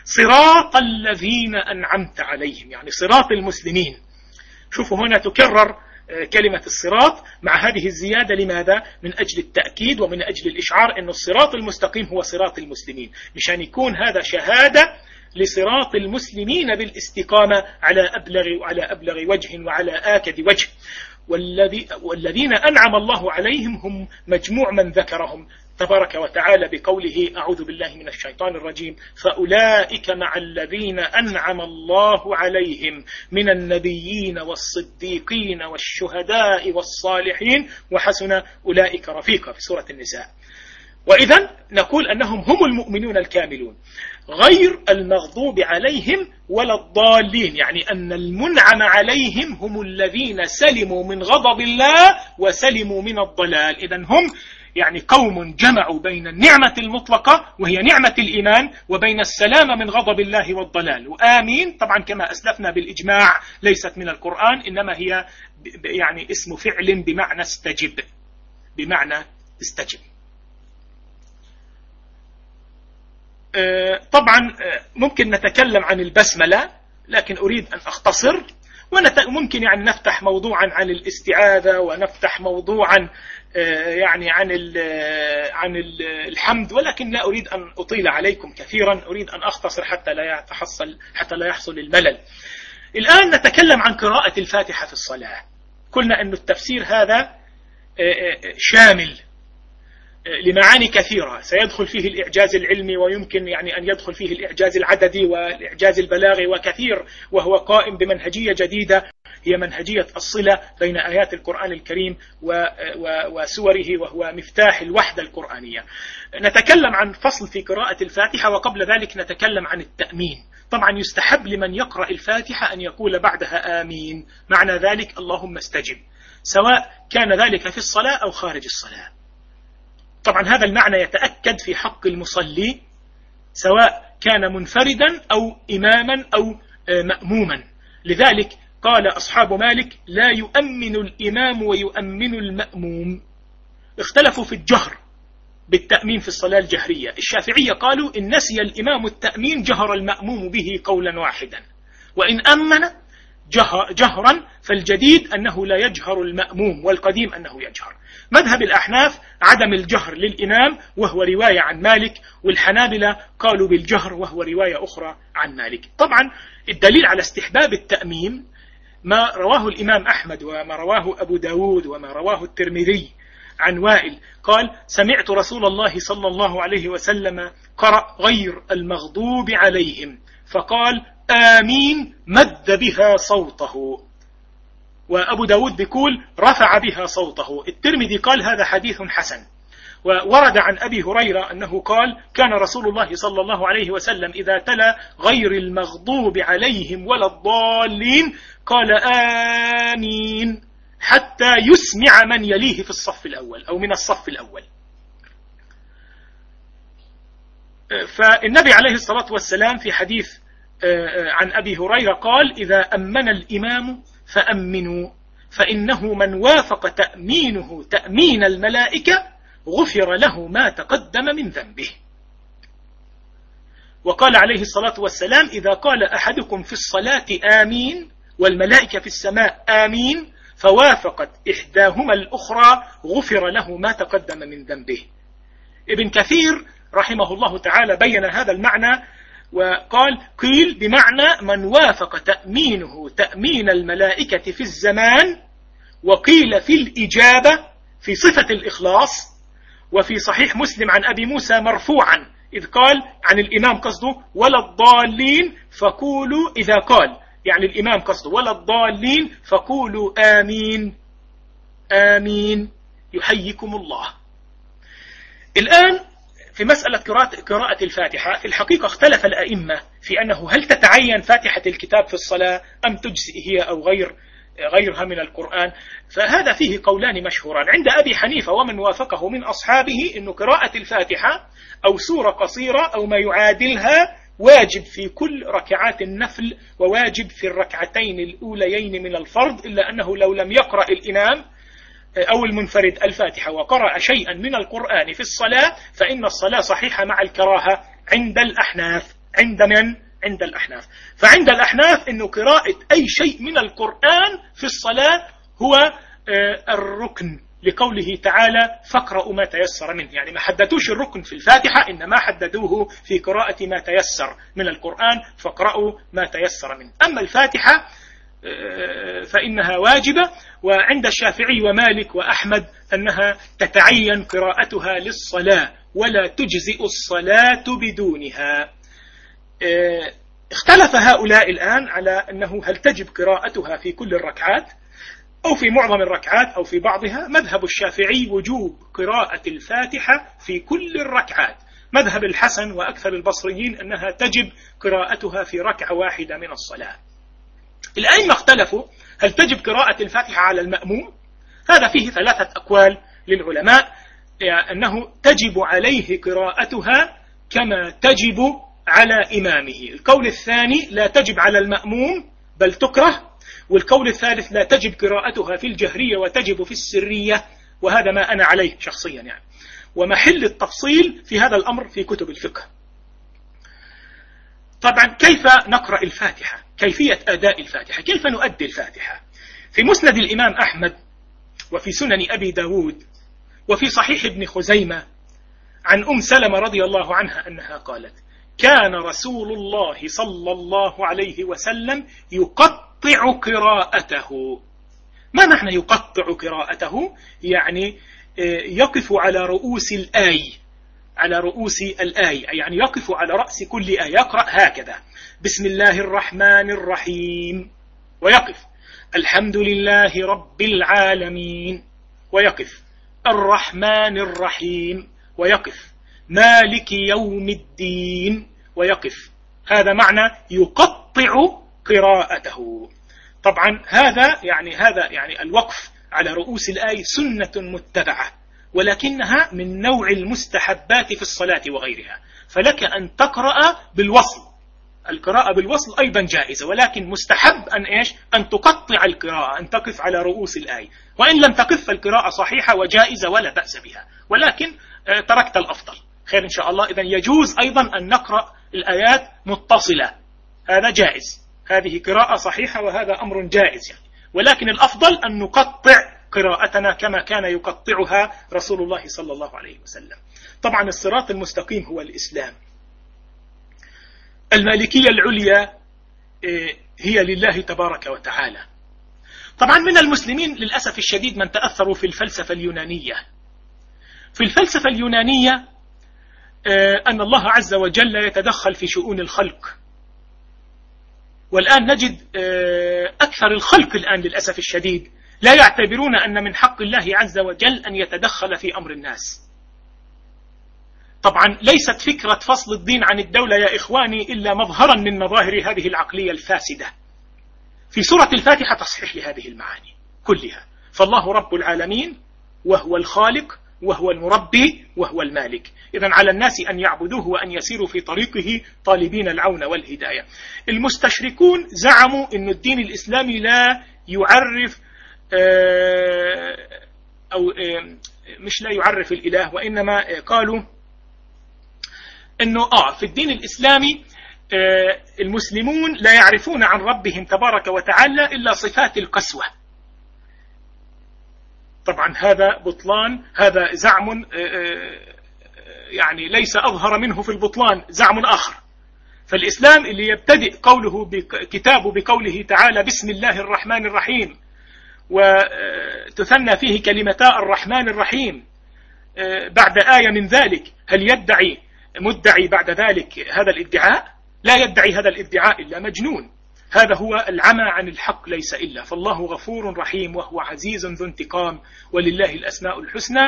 S1: صراط الذين أنعمت عليهم، يعني صراط المسلمين. شوفوا هنا تكرر كلمة الصراط مع هذه الزيادة. لماذا؟ من أجل التأكيد ومن أجل الإشعار أن الصراط المستقيم هو صراط المسلمين، مشان يكون هذا شهادة لصراط المسلمين بالاستقامة على أبلغ وعلى أبلغ وجه وعلى آكد وجه. والذي والذين أنعم الله عليهم هم مجموع من ذكرهم تبارك وتعالى بقوله أعوذ بالله من الشيطان الرجيم فأولئك مع الذين أنعم الله عليهم من النبيين والصديقين والشهداء والصالحين وحسن أولئك رفيقا في سورة النساء. وإذن نقول أنهم هم المؤمنون الكاملون غير المغضوب عليهم ولا الضالين، يعني أن المنعم عليهم هم الذين سلموا من غضب الله وسلموا من الضلال. إذن هم يعني قوم جمعوا بين النعمة المطلقة وهي نعمة الإيمان وبين السلام من غضب الله والضلال. وآمين طبعا كما أسلفنا بالإجماع ليست من القرآن، إنما هي يعني اسم فعل بمعنى استجب، بمعنى استجب. طبعا ممكن نتكلم عن البسملة، لكن أريد أن أختصر وممكن يعني نفتح موضوعا عن الاستعاذة، ونفتح موضوعا يعني عن عن الحمد، ولكن لا أريد أن أطيل عليكم كثيرا، أريد أن أختصر حتى لا يتحصل حتى لا يحصل الملل. الآن نتكلم عن قراءة الفاتحة في الصلاة. قلنا أن التفسير هذا شامل لمعاني كثيرة، سيدخل فيه الإعجاز العلمي، ويمكن يعني أن يدخل فيه الإعجاز العددي والإعجاز البلاغي وكثير، وهو قائم بمنهجية جديدة هي منهجية الصلة بين آيات القرآن الكريم وسوره، وهو مفتاح الوحدة القرآنية. نتكلم عن فصل في قراءة الفاتحة، وقبل ذلك نتكلم عن التأمين. طبعا يستحب لمن يقرأ الفاتحة أن يقول بعدها آمين، معنى ذلك اللهم استجب، سواء كان ذلك في الصلاة أو خارج الصلاة. طبعا هذا المعنى يتأكد في حق المصلي، سواء كان منفردا أو إماما أو مأموما. لذلك قال أصحاب مالك لا يؤمن الإمام ويؤمن المأموم. اختلفوا في الجهر بالتأمين في الصلاة الجهرية. الشافعية قالوا إن نسي الإمام التأمين جهر المأموم به قولا واحدا، وإن أمن جهرا فالجديد أنه لا يجهر المأموم، والقديم أنه يجهر. مذهب الأحناف عدم الجهر للإمام، وهو رواية عن مالك، والحنابلة قالوا بالجهر، وهو رواية أخرى عن مالك. طبعا الدليل على استحباب التأمين ما رواه الإمام أحمد، وما رواه أبو داود، وما رواه الترمذي عن وائل قال سمعت رسول الله صلى الله عليه وسلم قرأ غير المغضوب عليهم، فقال آمين مد بها صوته. وأبو داود بيقول رفع بها صوته. الترمذي قال هذا حديث حسن. وورد عن أبي هريرة أنه قال كان رسول الله صلى الله عليه وسلم إذا تلا غير المغضوب عليهم ولا الضالين قال آمين حتى يسمع من يليه في الصف الأول أو من الصف الأول. فالنبي عليه الصلاة والسلام في حديث عن أبي هريرة قال إذا أمن الإمام فأمنوا، فإنه من وافق تأمينه تأمين الملائكة غفر له ما تقدم من ذنبه. وقال عليه الصلاة والسلام إذا قال أحدكم في الصلاة آمين والملائكة في السماء آمين فوافقت إحداهما الأخرى غفر له ما تقدم من ذنبه. ابن كثير رحمه الله تعالى بين هذا المعنى وقال قيل بمعنى من وافق تأمينه تأمين الملائكة في الزمان، وقيل في الإجابة في صفة الإخلاص. وفي صحيح مسلم عن أبي موسى مرفوعا إذ قال عن الإمام قصده ولا الضالين فقولوا، إذا قال يعني الإمام قصده ولا الضالين فقولوا آمين آمين يحييكم الله. الآن في مسألة قراءة الفاتحة في الحقيقة اختلف الأئمة في أنه هل تتعين فاتحة الكتاب في الصلاة أم تجزئ هي أو غير غيرها من القرآن. فهذا فيه قولان مشهوران عند أبي حنيفة ومن وافقه من أصحابه أن قراءة الفاتحة أو سورة قصيرة أو ما يعادلها واجب في كل ركعات النفل وواجب في الركعتين الأوليين من الفرض، إلا أنه لو لم يقرأ الإمام أو المنفرد الفاتحة وقرأ شيئا من القرآن في الصلاة فإن الصلاة صحيحة مع الكراهة عند الأحناف. عند من؟ عند الأحناف. فعند الأحناف أن قراءة أي شيء من القرآن في الصلاة هو الركن، لقوله تعالى فاقرأوا ما تيسر منه. يعني ما حددوش الركن في الفاتحة، إنما حددوه في قراءة ما تيسر من القرآن، فاقرأوا ما تيسر منه. أما الفاتحة فإنها واجبة، وعند الشافعي ومالك وأحمد أنها تتعين قراءتها للصلاة ولا تجزئ الصلاة بدونها. اختلف هؤلاء الآن على أنه هل تجب قراءتها في كل الركعات أو في معظم الركعات أو في بعضها. مذهب الشافعي وجوب قراءة الفاتحة في كل الركعات. مذهب الحسن وأكثر البصريين أنها تجب قراءتها في ركعة واحدة من الصلاة. الأئمة اختلفوا هل تجب قراءة الفاتحة على المأموم. هذا فيه ثلاثة أقوال للعلماء، يعني أنه تجب عليه قراءتها كما تجب على إمامه. القول الثاني لا تجب على المأموم بل تكره. والقول الثالث لا تجب قراءتها في الجهرية وتجب في السرية، وهذا ما أنا عليه شخصيا يعني. ومحل التفصيل في هذا الأمر في كتب الفقه. طبعا كيف نقرأ الفاتحة؟ كيفية أداء الفاتحة، كيف نؤدي الفاتحة. في مسند الإمام أحمد وفي سنن أبي داود وفي صحيح ابن خزيمة عن أم سلمة رضي الله عنها أنها قالت: كان رسول الله صلى الله عليه وسلم يقطع قراءته. ما معنى يقطع قراءته؟ يعني يقف على رؤوس الآي، على رؤوس الآي، يعني يقف على رأس كل آية، يقرأ هكذا: بسم الله الرحمن الرحيم، ويقف الحمد لله رب العالمين، ويقف الرحمن الرحيم، ويقف مالك يوم الدين، ويقف. هذا معنى يقطع قراءته. طبعا هذا يعني هذا يعني الوقف على رؤوس الآية سنة متبعة، ولكنها من نوع المستحبات في الصلاة وغيرها، فلك أن تقرأ بالوصل. القراءة بالوصل أيضا جائزة، ولكن مستحب أن إيش؟ أن تقطع القراءة، أن تقف على رؤوس الآية، وإن لم تقف فالقراءة صحيحة وجائزة ولا بأس بها، ولكن تركت الأفضل. خير إن شاء الله. إذن يجوز أيضا أن نقرأ الآيات متصلة، هذا جائز، هذه قراءة صحيحة وهذا أمر جائز يعني. ولكن الأفضل أن نقطع قراءتنا كما كان يقطعها رسول الله صلى الله عليه وسلم. طبعا الصراط المستقيم هو الإسلام. المالكية العليا هي لله تبارك وتعالى. طبعا من المسلمين للأسف الشديد من تأثروا في الفلسفة اليونانية. في الفلسفة اليونانية أن الله عز وجل يتدخل في شؤون الخلق، والآن نجد أكثر الخلق الآن للأسف الشديد لا يعتبرون أن من حق الله عز وجل أن يتدخل في أمر الناس. طبعا ليست فكرة فصل الدين عن الدولة يا إخواني إلا مظهرا من مظاهر هذه العقلية الفاسدة. في سورة الفاتحة تصحيح لهذه المعاني كلها. فالله رب العالمين وهو الخالق وهو المربي وهو المالك، إذن على الناس أن يعبدوه وأن يسيروا في طريقه طالبين العون والهداية. المستشركون زعموا أن الدين الإسلامي لا يعرف أو مش لا يعرف الإله، وإنما قالوا أنه آه في الدين الإسلامي المسلمون لا يعرفون عن ربهم تبارك وتعالى إلا صفات القسوة. طبعا هذا بطلان، هذا زعم يعني ليس أظهر منه في البطلان زعم آخر. فالإسلام اللي يبتدئ قوله كتابه بقوله تعالى بسم الله الرحمن الرحيم، وتثنى فيه كلمتا الرحمن الرحيم بعد آية من ذلك، هل يدعي مدعي بعد ذلك هذا الادعاء؟ لا يدعي هذا الادعاء إلا مجنون. هذا هو العمى عن الحق ليس إلا. فالله غفور رحيم وهو عزيز ذو انتقام ولله الأسماء الحسنى.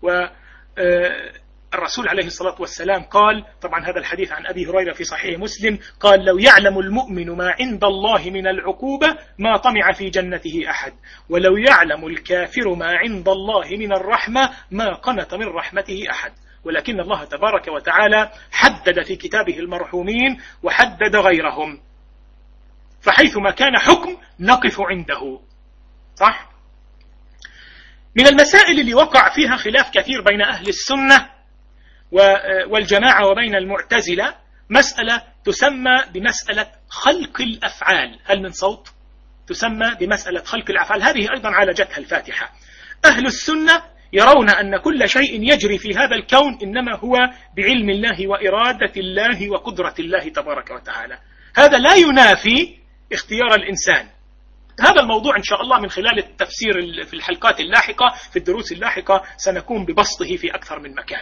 S1: والرسول عليه الصلاة والسلام قال، طبعا هذا الحديث عن أبي هريرة في صحيح مسلم، قال لو يعلم المؤمن ما عند الله من العقوبة ما طمع في جنته أحد، ولو يعلم الكافر ما عند الله من الرحمة ما قنط من رحمته أحد. ولكن الله تبارك وتعالى حدد في كتابه المرحومين وحدد غيرهم، فحيثما كان حكم نقف عنده. صح؟ من المسائل اللي وقع فيها خلاف كثير بين أهل السنة والجماعة وبين المعتزلة مسألة تسمى بمسألة خلق الأفعال. هل من صوت؟ تسمى بمسألة خلق الأفعال. هذه أيضا عالجتها الفاتحة. أهل السنة يرون أن كل شيء يجري في هذا الكون إنما هو بعلم الله وإرادة الله وقدرة الله تبارك وتعالى. هذا لا ينافي اختيار الإنسان. هذا الموضوع إن شاء الله من خلال التفسير في الحلقات اللاحقة، في الدروس اللاحقة سنقوم ببسطه في أكثر من مكان.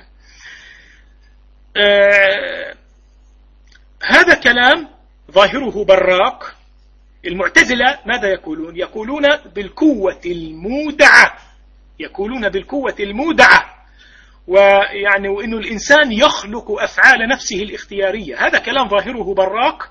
S1: آه هذا كلام ظاهره براق. المعتزلة ماذا يقولون؟ يقولون بالقوة المودعة، يقولون بالقوة المودعة، ويعني وإنه الإنسان يخلق أفعال نفسه الاختيارية. هذا كلام ظاهره براق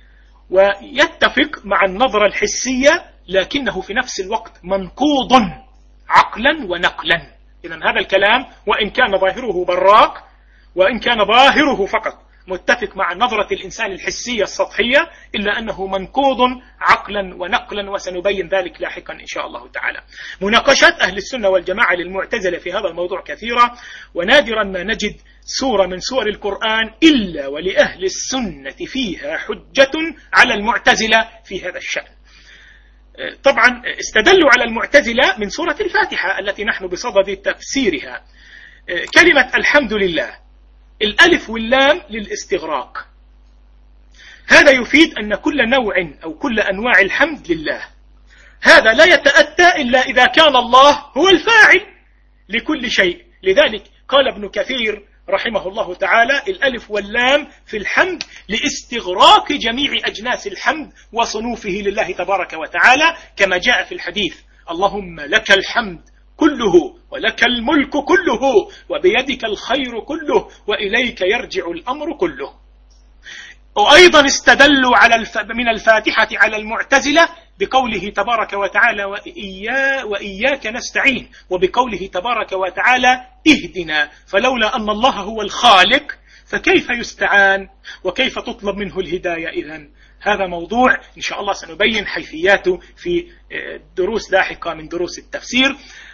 S1: ويتفق مع النظرة الحسية، لكنه في نفس الوقت منقوض عقلا ونقلا. إذن هذا الكلام وإن كان ظاهره براق، وإن كان ظاهره فقط متفق مع نظرة الإنسان الحسية السطحية، إلا أنه منقوض عقلا ونقلا، وسنبين ذلك لاحقا إن شاء الله تعالى. مناقشات أهل السنة والجماعة للمعتزلة في هذا الموضوع كثيرة، ونادرا ما نجد سورة من سور القرآن إلا ولأهل السنة فيها حجة على المعتزلة في هذا الشأن. طبعا استدلوا على المعتزلة من سورة الفاتحة التي نحن بصدد تفسيرها. كلمة الحمد لله، الألف واللام للاستغراق، هذا يفيد أن كل نوع أو كل أنواع الحمد لله. هذا لا يتأتى إلا إذا كان الله هو الفاعل لكل شيء. لذلك قال ابن كثير رحمه الله تعالى: الألف واللام في الحمد لاستغراق جميع أجناس الحمد وصنوفه لله تبارك وتعالى، كما جاء في الحديث: اللهم لك الحمد كله ولك الملك كله وبيدك الخير كله وإليك يرجع الأمر كله. وأيضا استدلوا على الف... من الفاتحة على المعتزلة بقوله تبارك وتعالى: وإيا... وإياك نستعين، وبقوله تبارك وتعالى: اهدنا. فلولا أن الله هو الخالق فكيف يستعان وكيف تطلب منه الهداية؟ إذن هذا موضوع إن شاء الله سنبين حيثياته في دروس لاحقة من دروس التفسير.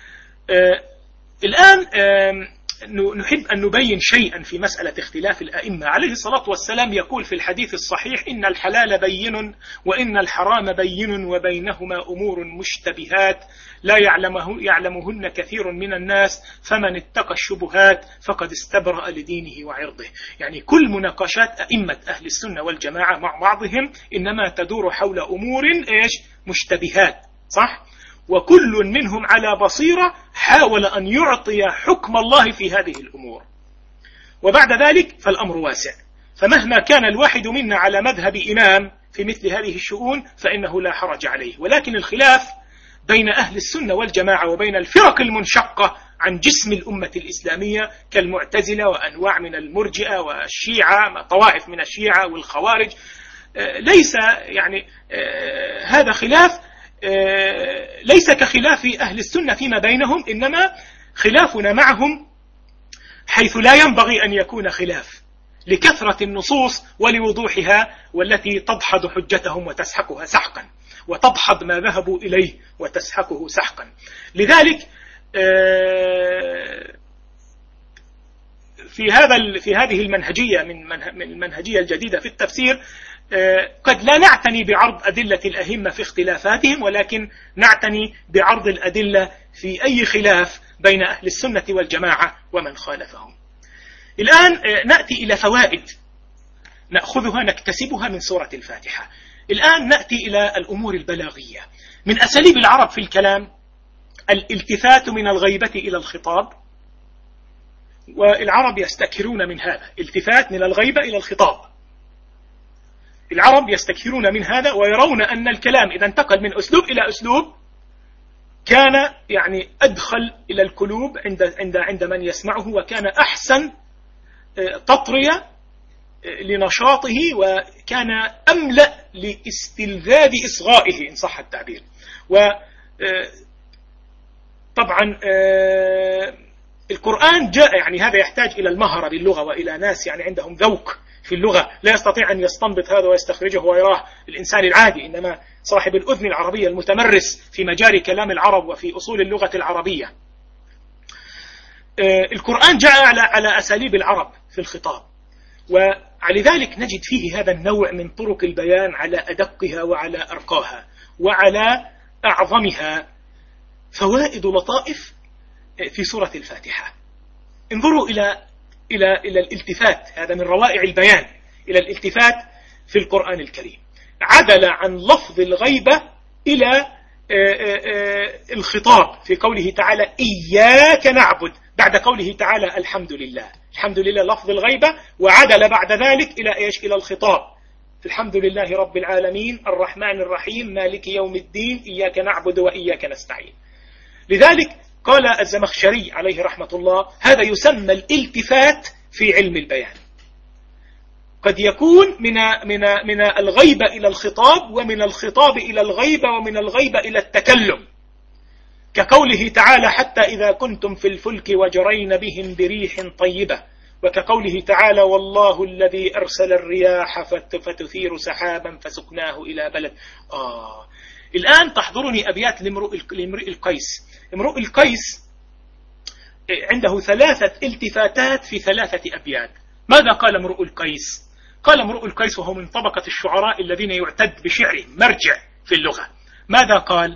S1: الآن نحب أن نبين شيئا في مسألة اختلاف الأئمة. عليه الصلاة والسلام يقول في الحديث الصحيح: إن الحلال بين وإن الحرام بين وبينهما أمور مشتبهات لا يعلمه يعلمهن كثير من الناس فمن اتقى الشبهات فقد استبرأ لدينه وعرضه. يعني كل مناقشات أئمة أهل السنة والجماعة مع بعضهم إنما تدور حول أمور إيش؟ مشتبهات، صح؟ وكل منهم على بصيرة حاول أن يعطي حكم الله في هذه الأمور. وبعد ذلك فالأمر واسع، فمهما كان الواحد منا على مذهب إمام في مثل هذه الشؤون فإنه لا حرج عليه. ولكن الخلاف بين أهل السنة والجماعة وبين الفرق المنشقة عن جسم الأمة الإسلامية كالمعتزلة وأنواع من المرجئة والشيعة، طوائف من الشيعة والخوارج، ليس يعني هذا خلاف ليس كخلاف أهل السنة فيما بينهم، إنما خلافنا معهم حيث لا ينبغي أن يكون خلاف، لكثرة النصوص ولوضوحها، والتي تدحض حجتهم وتسحقها سحقا، وتدحض ما ذهبوا إليه وتسحقه سحقا. لذلك في هذا في هذه المنهجية من المنهجية الجديدة في التفسير قد لا نعتني بعرض أدلة الأئمة في اختلافاتهم، ولكن نعتني بعرض الأدلة في أي خلاف بين أهل السنة والجماعة ومن خالفهم. الآن نأتي إلى فوائد نأخذها نكتسبها من سورة الفاتحة. الآن نأتي إلى الأمور البلاغية. من أساليب العرب في الكلام الالتفات من الغيبة إلى الخطاب، والعرب يستكثرون من هذا، التفات من الغيبة إلى الخطاب. العرب يستكثرون من هذا ويرون أن الكلام إذا انتقل من أسلوب إلى أسلوب كان يعني أدخل إلى القلوب عند عند عند من يسمعه، وكان أحسن تطرية لنشاطه، وكان أملأ لاستلذاذ إصغائه إن صح التعبير. وطبعا القرآن جاء يعني هذا يحتاج إلى المهرة باللغة وإلى ناس يعني عندهم ذوق في اللغة، لا يستطيع أن يستنبط هذا ويستخرجه ويراه الإنسان العادي، إنما صاحب الأذن العربية المتمرس في مجال كلام العرب وفي أصول اللغة العربية. القرآن جاء على على أساليب العرب في الخطاب، ولذلك نجد فيه هذا النوع من طرق البيان على أدقها وعلى أرقاها وعلى أعظمها. فوائد لطائف في سورة الفاتحة. انظروا إلى إلى إلى الالتفات، هذا من روائع البيان، إلى الالتفات في القرآن الكريم. عدل عن لفظ الغيبة إلى الخطاب في قوله تعالى إياك نعبد، بعد قوله تعالى الحمد لله. الحمد لله لفظ الغيبة، وعدل بعد ذلك إلى إيش؟ إلى الخطاب. الحمد لله رب العالمين الرحمن الرحيم مالك يوم الدين إياك نعبد وإياك نستعين. لذلك قال الزمخشري عليه رحمة الله: هذا يسمى الالتفات في علم البيان. قد يكون من من من الغيبة إلى الخطاب، ومن الخطاب إلى الغيبة، ومن الغيبة إلى التكلم، كقوله تعالى: حتى إذا كنتم في الفلك وجرين بهم بريح طيبة وكقوله تعالى والله الذي أرسل الرياح فتثير سحابا فسقناه إلى بلد. آه الآن تحضرني أبيات لامرئ القيس. امرؤ القيس عنده ثلاثة التفاتات في ثلاثة أبيات. ماذا قال امرؤ القيس؟ قال امرؤ القيس وهو من طبقة الشعراء الذين يعتد بشعرهم مرجع في اللغة. ماذا قال؟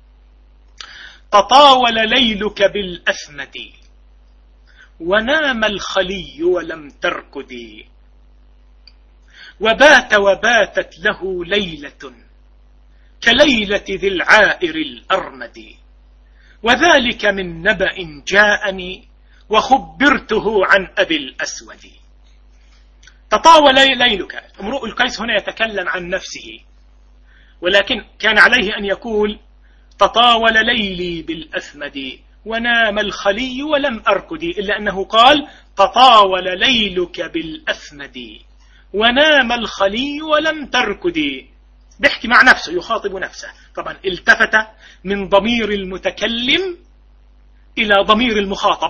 S1: تطاول ليلك بالأثمد ونام الخلي ولم تركدي وبات وباتت له ليلة كليلة ذي العائر الأرمد وذلك من نبأ جاءني وخبرته عن أبي الأسود. تطاول ليلك. امرؤ القيس هنا يتكلم عن نفسه، ولكن كان عليه أن يقول تطاول ليلي بالأثمد ونام الخلي ولم أركدي، إلا أنه قال تطاول ليلك بالأثمد ونام الخلي ولم تركدي. بيحكي مع نفسه، يخاطب نفسه. طبعا التفت من ضمير المتكلم إلى ضمير المخاطب،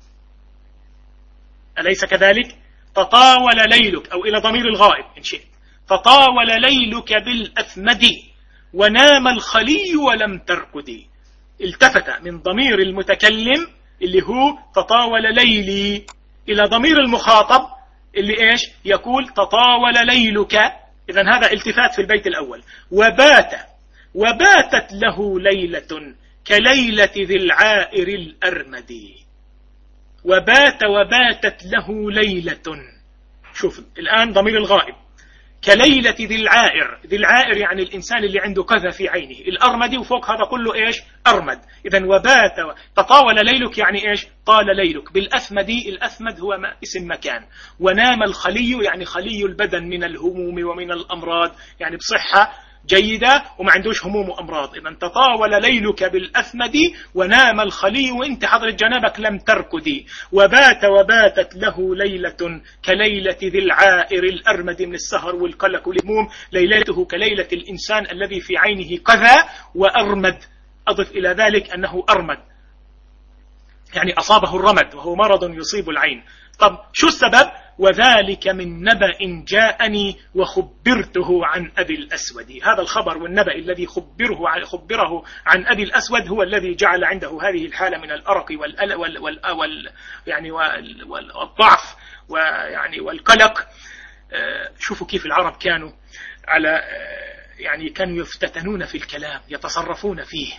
S1: أليس كذلك؟ تطاول ليلك، أو إلى ضمير الغائب إن شئت. تطاول ليلك بالأثمد ونام الخلي ولم تركدي. التفت من ضمير المتكلم اللي هو تطاول ليلي إلى ضمير المخاطب اللي إيش يقول تطاول ليلك. إذن هذا التفات في البيت الأول. وبات وباتت له ليلة كليلة ذي العائر الأرمد. وبات وباتت له ليلة. شوف الآن ضمير الغائب. كليلة ذي العائر. ذي العائر يعني الإنسان اللي عنده كذا في عينه. الأرمد وفوق هذا كله إيش أرمد. إذن وبات تطاول ليلك يعني إيش طال ليلك. بالأثمد الأثمد هو اسم مكان. ونام الخلي يعني خلي البدن من الهموم ومن الأمراض، يعني بصحة جيدة وما عندوش هموم وأمراض. إذن تطاول ليلك بالأثمد ونام الخلي وانت حضر جنابك لم تركدي. وبات وباتت له ليلة كليلة ذي العائر الأرمد من السهر والقلق والهموم. ليلته كليلة الإنسان الذي في عينه قذى وأرمد. أضف إلى ذلك أنه أرمد يعني أصابه الرمد وهو مرض يصيب العين. طب شو السبب؟ وذلك من نبأ جاءني وخبرته عن أبي الأسود. هذا الخبر والنبأ الذي خبره عن خبره عن أبي الأسود هو الذي جعل عنده هذه الحالة من الأرق وال وال وال وال يعني والضعف ويعني والقلق. شوفوا كيف العرب كانوا على يعني كانوا يفتتنون في الكلام، يتصرفون فيه.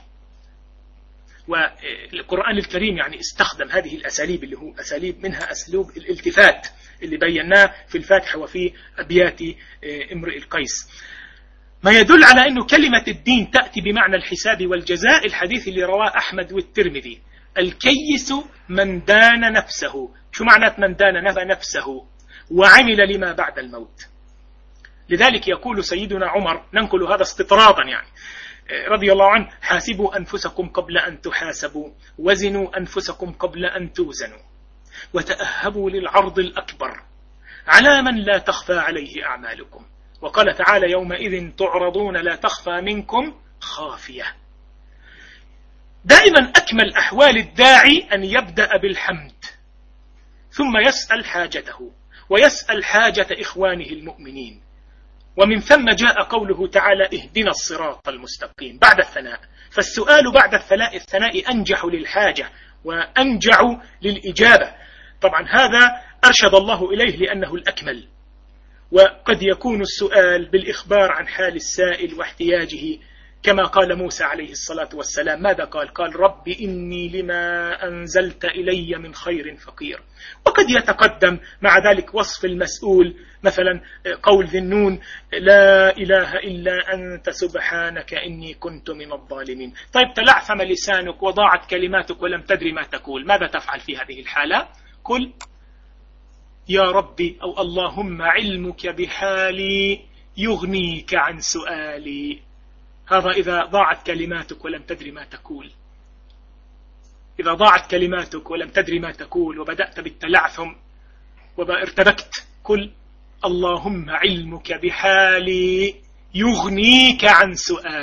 S1: والقرآن الكريم يعني استخدم هذه الأساليب اللي هو أساليب منها أسلوب الالتفات اللي بيناه في الفاتحة وفي أبيات امرئ القيس. ما يدل على أنه كلمة الدين تأتي بمعنى الحساب والجزاء الحديث اللي رواه أحمد والترمذي. الكيس من دان نفسه. شو معنى من دان نفسه؟ وعمل لما بعد الموت. لذلك يقول سيدنا عمر، ننقل هذا استطرادا يعني رضي الله عنه: حاسبوا أنفسكم قبل أن تحاسبوا وزنوا أنفسكم قبل أن توزنوا وتأهبوا للعرض الأكبر على من لا تخفى عليه أعمالكم. وقال تعالى: يومئذ تعرضون لا تخفى منكم خافية. دائما أكمل أحوال الداعي أن يبدأ بالحمد ثم يسأل حاجته ويسأل حاجة إخوانه المؤمنين. ومن ثم جاء قوله تعالى: اهدنا الصراط المستقيم بعد الثناء. فالسؤال بعد الثناء الثناء أنجح للحاجة وأنجع للإجابة. طبعا هذا أرشد الله إليه لأنه الأكمل. وقد يكون السؤال بالإخبار عن حال السائل واحتياجه، كما قال موسى عليه الصلاة والسلام. ماذا قال؟ قال: رب إني لما أنزلت إلي من خير فقير. وقد يتقدم مع ذلك وصف المسؤول، مثلا قول ذي النون: لا إله إلا أنت سبحانك إني كنت من الظالمين. طيب تلعثم لسانك وضاعت كلماتك ولم تدري ما تقول، ماذا تفعل في هذه الحالة؟ قل: يا ربي أو اللهم علمك بحالي يغنيك عن سؤالي. هذا إذا ضاعت كلماتك ولم تدري ما تقول. إذا ضاعت كلماتك ولم تدري ما تقول وبدأت بالتلعثم وارتبكت، قل: اللهم علمك بحالي يغنيك عن سؤالي.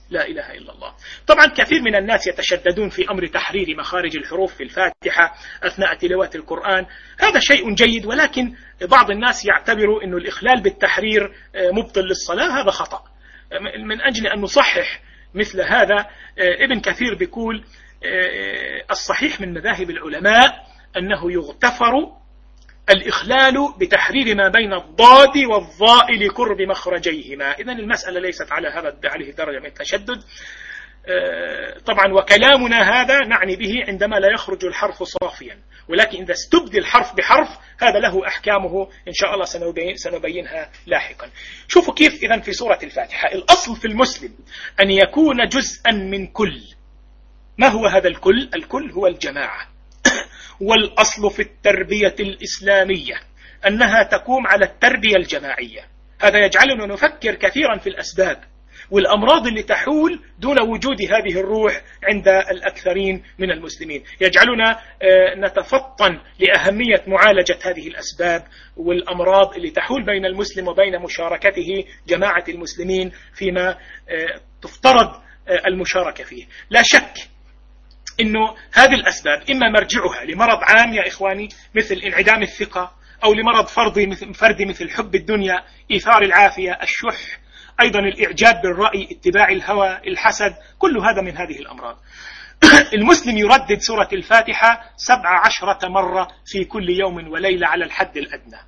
S1: لا إله إلا الله. طبعا كثير من الناس يتشددون في أمر تحرير مخارج الحروف في الفاتحة أثناء تلاوة القرآن. هذا شيء جيد، ولكن بعض الناس يعتبروا أن الإخلال بالتحرير مبطل للصلاة. هذا خطأ. من أجل أن نصحح مثل هذا، ابن كثير بيقول الصحيح من مذاهب العلماء أنه يغتفر الإخلال بتحرير ما بين الضاد والظاء لقرب مخرجيهما. إذن المسألة ليست على هذا عليه درجة من التشدد. طبعا وكلامنا هذا نعني به عندما لا يخرج الحرف صافيا، ولكن إذا استبدل حرف بحرف هذا له أحكامه إن شاء الله سنبين سنبينها لاحقا. شوفوا كيف إذن في سورة الفاتحة الأصل في المسلم أن يكون جزءا من كل. ما هو هذا الكل؟ الكل هو الجماعة. والأصل في التربية الإسلامية أنها تقوم على التربية الجماعية. هذا يجعلنا نفكر كثيرا في الأسباب والأمراض اللي تحول دون وجود هذه الروح عند الأكثرين من المسلمين، يجعلنا نتفطن لأهمية معالجة هذه الأسباب والأمراض اللي تحول بين المسلم وبين مشاركته جماعة المسلمين فيما تفترض المشاركة فيه. لا شك إنه هذه الأسباب إما مرجعها لمرض عام يا إخواني مثل انعدام الثقة، أو لمرض فردي مثل, فردي مثل حب الدنيا، إيثار العافية، الشح، أيضا الإعجاب بالرأي، اتباع الهوى، الحسد، كل هذا من هذه الأمراض. المسلم يردد سورة الفاتحة سبع عشرة مرة في كل يوم وليلة على الحد الأدنى.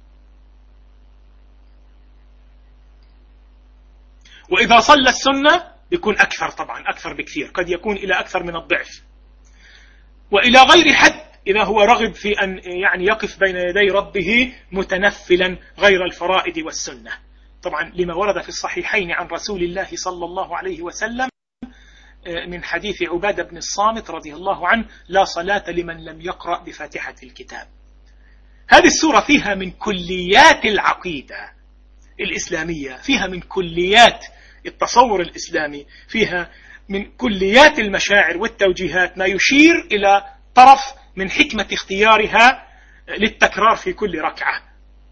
S1: وإذا صلى السنة يكون أكثر، طبعا أكثر بكثير، قد يكون إلى أكثر من الضعف، وإلى غير حد إذا هو رغب في أن يعني يقف بين يدي ربه متنفلا غير الفرائض والسنة. طبعا لما ورد في الصحيحين عن رسول الله صلى الله عليه وسلم من حديث عبادة بن الصامت رضي الله عنه: لا صلاة لمن لم يقرأ بفاتحة الكتاب. هذه السورة فيها من كليات العقيدة الإسلامية، فيها من كليات التصور الإسلامي، فيها من كليات المشاعر والتوجيهات ما يشير إلى طرف من حكمة اختيارها للتكرار في كل ركعة.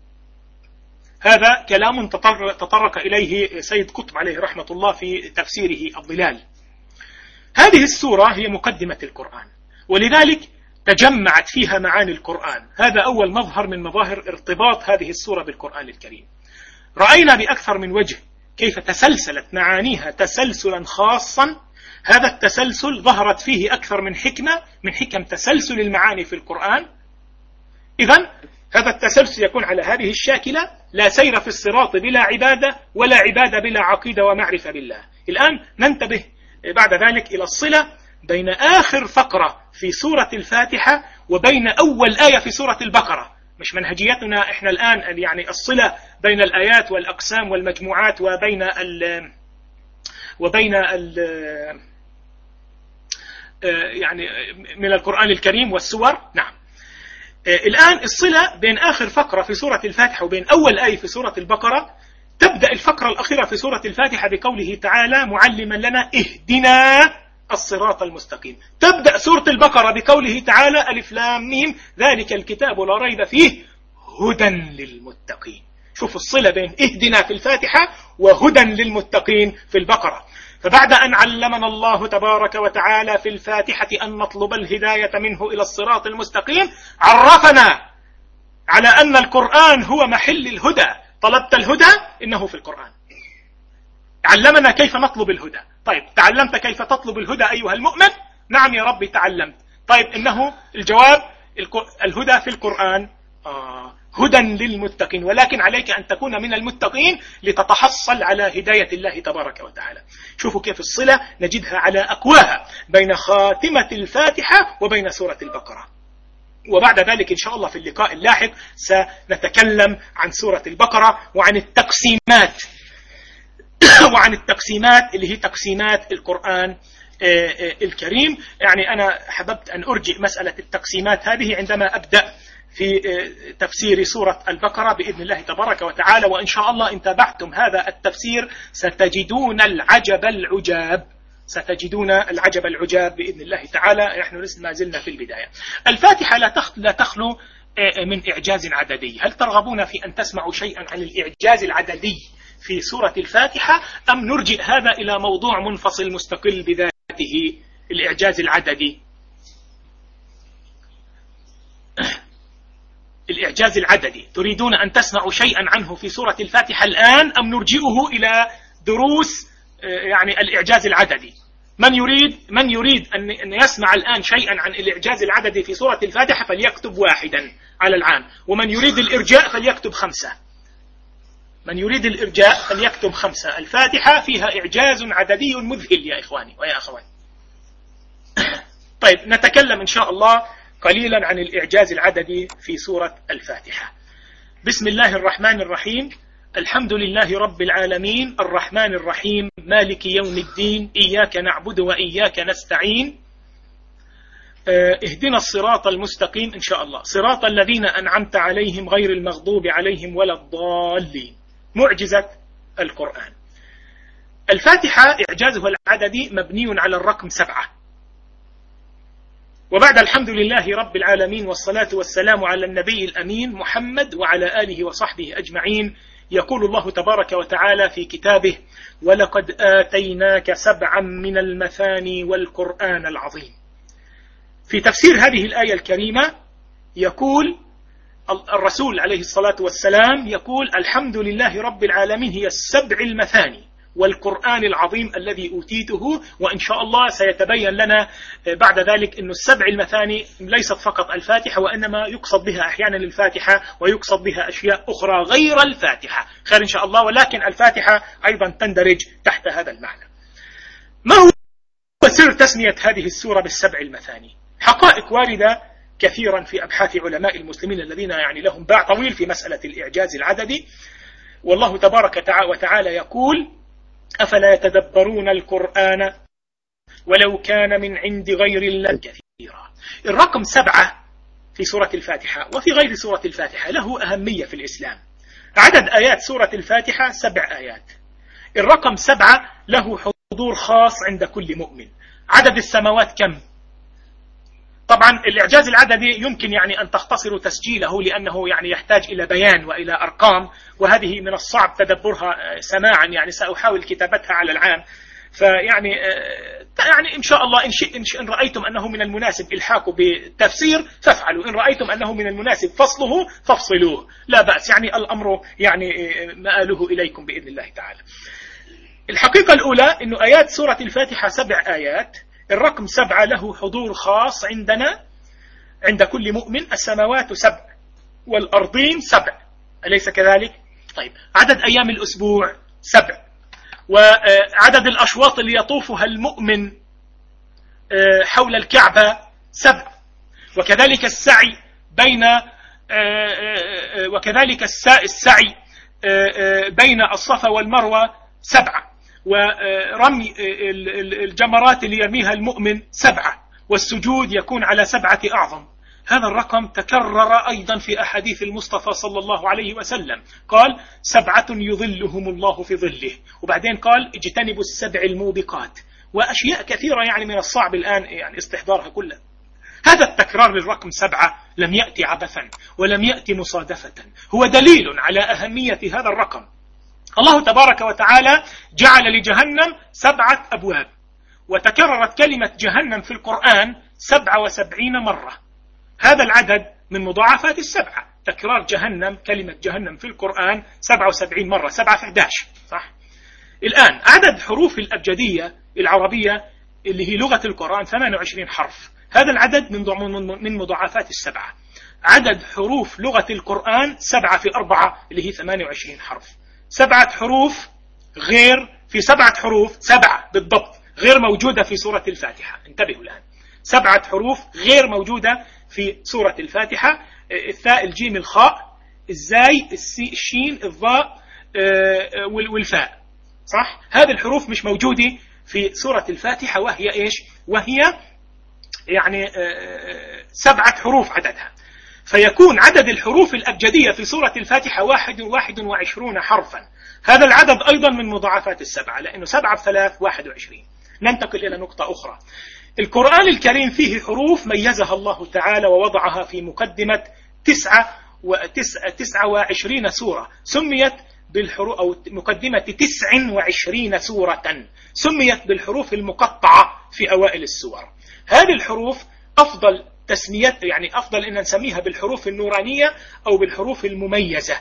S1: هذا كلام تطرق إليه سيد قطب عليه رحمة الله في تفسيره الظلال. هذه السورة هي مقدمة القرآن، ولذلك تجمعت فيها معاني القرآن. هذا أول مظهر من مظاهر ارتباط هذه السورة بالقرآن الكريم. رأينا بأكثر من وجه كيف تسلسلت معانيها تسلسلا خاصا. هذا التسلسل ظهرت فيه أكثر من حكمة من حكم تسلسل المعاني في القرآن. إذن هذا التسلسل يكون على هذه الشاكلة: لا سير في الصراط بلا عبادة، ولا عبادة بلا عقيدة ومعرفة بالله. الآن ننتبه بعد ذلك إلى الصلة بين آخر فقرة في سورة الفاتحة وبين أول آية في سورة البقرة. مش منهجيتنا إحنا الآن يعني الصلة بين الآيات والأقسام والمجموعات وبين ال وبين ال يعني من القرآن الكريم والسور. نعم، الآن الصلة بين آخر فقرة في سورة الفاتحة وبين أول آية في سورة البقرة. تبدأ الفقرة الأخيرة في سورة الفاتحة بقوله تعالى: معلما لنا اهدنا الصراط المستقيم. تبدأ سورة البقرة بقوله تعالى: ألف لام ميم ذلك الكتاب لا ريب فيه هدى للمتقين. شوف الصلة بين اهدنا في الفاتحة وهدى للمتقين في البقرة. فبعد أن علمنا الله تبارك وتعالى في الفاتحة أن نطلب الهداية منه إلى الصراط المستقيم، عرفنا على أن القرآن هو محل الهدى. طلبت الهدى إنه في القرآن. علمنا كيف نطلب الهدى. طيب، تعلمت كيف تطلب الهدى أيها المؤمن؟ نعم يا ربي تعلمت. طيب، إنه الجواب الهدى في القرآن. آه هدى للمتقين، ولكن عليك أن تكون من المتقين لتتحصل على هداية الله تبارك وتعالى. شوفوا كيف الصلة نجدها على أقواها بين خاتمة الفاتحة وبين سورة البقرة. وبعد ذلك إن شاء الله في اللقاء اللاحق سنتكلم عن سورة البقرة وعن التقسيمات وعن التقسيمات اللي هي تقسيمات القرآن الكريم. يعني أنا حببت أن أرجئ مسألة التقسيمات هذه عندما أبدأ في تفسير سورة البقرة بإذن الله تبارك وتعالى. وإن شاء الله إن تابعتم هذا التفسير ستجدون العجب العجاب ستجدون العجب العجاب بإذن الله تعالى. نحن لسه ما زلنا في البداية. الفاتحة لا تخلو من إعجاز عددي. هل ترغبون في أن تسمعوا شيئا عن الإعجاز العددي في سورة الفاتحة، أم نرجئ هذا إلى موضوع منفصل مستقل بذاته، الإعجاز العددي؟ الإعجاز العددي تريدون أن تسمعوا شيئا عنه في سورة الفاتحة الآن، أم نرجئه إلى دروس يعني الإعجاز العددي؟ من يريد من يريد أن يسمع الآن شيئا عن الإعجاز العددي في سورة الفاتحة فليكتب واحدا على العام، ومن يريد الإرجاء فليكتب خمسة. من يريد الإرجاء فليكتب خمسة. الفاتحة فيها إعجاز عددي مذهل يا إخواني ويا أخواني. طيب، نتكلم إن شاء الله قليلا عن الإعجاز العددي في سورة الفاتحة. بسم الله الرحمن الرحيم. الحمد لله رب العالمين الرحمن الرحيم مالك يوم الدين إياك نعبد وإياك نستعين اهدنا الصراط المستقيم إن شاء الله صراط الذين أنعمت عليهم غير المغضوب عليهم ولا الضالين. معجزة القرآن. الفاتحة إعجازها العددي مبني على الرقم سبعة. وبعد الحمد لله رب العالمين والصلاة والسلام على النبي الأمين محمد وعلى آله وصحبه أجمعين، يقول الله تبارك وتعالى في كتابه: ولقد آتيناك سبعا من المثاني والقرآن العظيم. في تفسير هذه الآية الكريمة يقول الرسول عليه الصلاة والسلام يقول: الحمد لله رب العالمين هي السبع المثاني والقرآن العظيم الذي أوتيته. وإن شاء الله سيتبين لنا بعد ذلك أن السبع المثاني ليست فقط الفاتحة، وإنما يقصد بها أحيانا الفاتحة ويقصد بها أشياء أخرى غير الفاتحة، خير إن شاء الله، ولكن الفاتحة أيضا تندرج تحت هذا المعنى. ما هو سر تسمية هذه السورة بالسبع المثاني؟ حقائق واردة كثيرا في أبحاث علماء المسلمين الذين يعني لهم باع طويل في مسألة الإعجاز العددي. والله تبارك وتعالى يقول: أفلا يتدبرون القرآن ولو كان من عند غير الله كثيرا. الرقم سبعة في سورة الفاتحة وفي غير سورة الفاتحة له أهمية في الإسلام. عدد آيات سورة الفاتحة سبع آيات. الرقم سبعة له حضور خاص عند كل مؤمن. عدد السماوات كم؟ طبعا الإعجاز العددي يمكن يعني أن تختصروا تسجيله لأنه يعني يحتاج إلى بيان وإلى أرقام، وهذه من الصعب تدبرها سماعا، يعني سأحاول كتابتها على العام. فيعني يعني إن شاء الله إن, إن رأيتم أنه من المناسب إلحاقه بالتفسير فافعلوا، إن رأيتم أنه من المناسب فصله فافصلوه، لا بأس، يعني الأمر يعني مآله إليكم بإذن الله تعالى. الحقيقة الأولى أنه آيات سورة الفاتحة سبع آيات. الرقم سبعة له حضور خاص عندنا عند كل مؤمن. السماوات سبع والأرضين سبع، أليس كذلك؟ طيب، عدد أيام الأسبوع سبع، وعدد الأشواط اللي يطوفها المؤمن حول الكعبة سبع، وكذلك السعي بين وكذلك السعي بين الصفا والمروة سبعة، ورمي الجمرات اللي يرميها المؤمن سبعة، والسجود يكون على سبعة أعظم. هذا الرقم تكرر أيضا في أحاديث المصطفى صلى الله عليه وسلم، قال: سبعة يظلهم الله في ظله، وبعدين قال: اجتنبوا السبع الموبقات، وأشياء كثيرة يعني من الصعب الآن يعني استحضارها كلها. هذا التكرار للرقم سبعة لم يأتي عبثا ولم يأتي مصادفة، هو دليل على أهمية هذا الرقم. الله تبارك وتعالى جعل لجهنم سبعة أبواب، وتكررت كلمة جهنم في القرآن سبعة وسبعين مرة. هذا العدد من مضاعفات السبعة، تكرار جهنم كلمة جهنم في القرآن سبعة وسبعين مرة، سبعة في إحدى عشر، صح؟ الآن عدد حروف الأبجدية العربية اللي هي لغة القرآن ثمانية وعشرين حرف. هذا العدد من مضاعفات السبعة. عدد حروف لغة القرآن سبعة في أربعة اللي هي ثمانية وعشرين حرف. سبعة حروف غير في سبعة حروف سبعة بالضبط غير موجودة في سورة الفاتحة. انتبهوا الآن، سبعة حروف غير موجودة في سورة الفاتحة: الثاء، الجيم، الخاء، الزاي، الشين، الضاء والفاء، صح؟ هذه الحروف مش موجودة في سورة الفاتحة، وهي إيش؟ وهي يعني سبعة حروف عددها. فيكون عدد الحروف الأبجدية في سورة الفاتحة واحد واحد وعشرون حرفا. هذا العدد أيضا من مضاعفات السبعة، لأنه سبعة بثلاث واحد وعشرين. ننتقل إلى نقطة أخرى. القرآن الكريم فيه حروف ميزها الله تعالى ووضعها في مقدمة تسعة وتسعة تسعة وعشرين سورة، سميت بالحروف أو مقدمة تسع وعشرين سورة سميت بالحروف المقطعة في أوائل السور. هذه الحروف أفضل تسميات، يعني أفضل أن نسميها بالحروف النورانية أو بالحروف المميزة.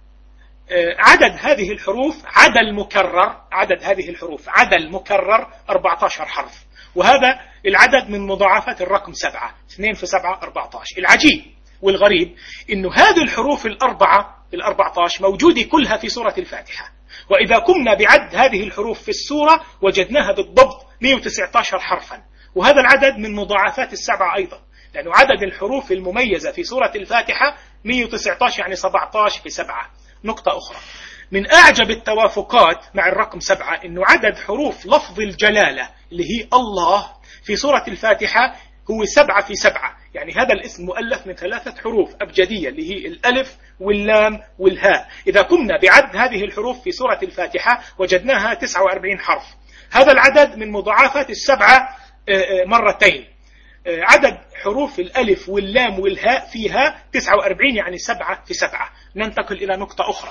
S1: عدد هذه الحروف عدد مكرر، عدد هذه الحروف عدد مكرر أربعة عشر حرف، وهذا العدد من مضاعفات الرقم سبعة. اثنين في سبعة أربعة عشر. العجيب والغريب إنه هذه الحروف الأربعة الأربعة عشر موجودة كلها في سورة الفاتحة، وإذا قمنا بعد هذه الحروف في السورة وجدناها بالضبط مئة وتسعة عشر حرفا، وهذا العدد من مضاعفات السبعة أيضا، لأنه عدد الحروف المميزة في سورة الفاتحة مئة وتسعة عشر يعني سبعة عشر في سبعة. نقطة أخرى من أعجب التوافقات مع الرقم سبعة إنه عدد حروف لفظ الجلالة اللي هي الله في سورة الفاتحة هو سبعة في سبعة، يعني هذا الاسم مؤلف من ثلاثة حروف أبجدية اللي هي الألف واللام والهاء. إذا قمنا بعد هذه الحروف في سورة الفاتحة وجدناها تسعة وأربعين حرف. هذا العدد من مضاعفات السبعة مرتين. عدد حروف الألف واللام والهاء فيها تسعة وأربعين يعني سبعة في سبعة. ننتقل إلى نقطة أخرى.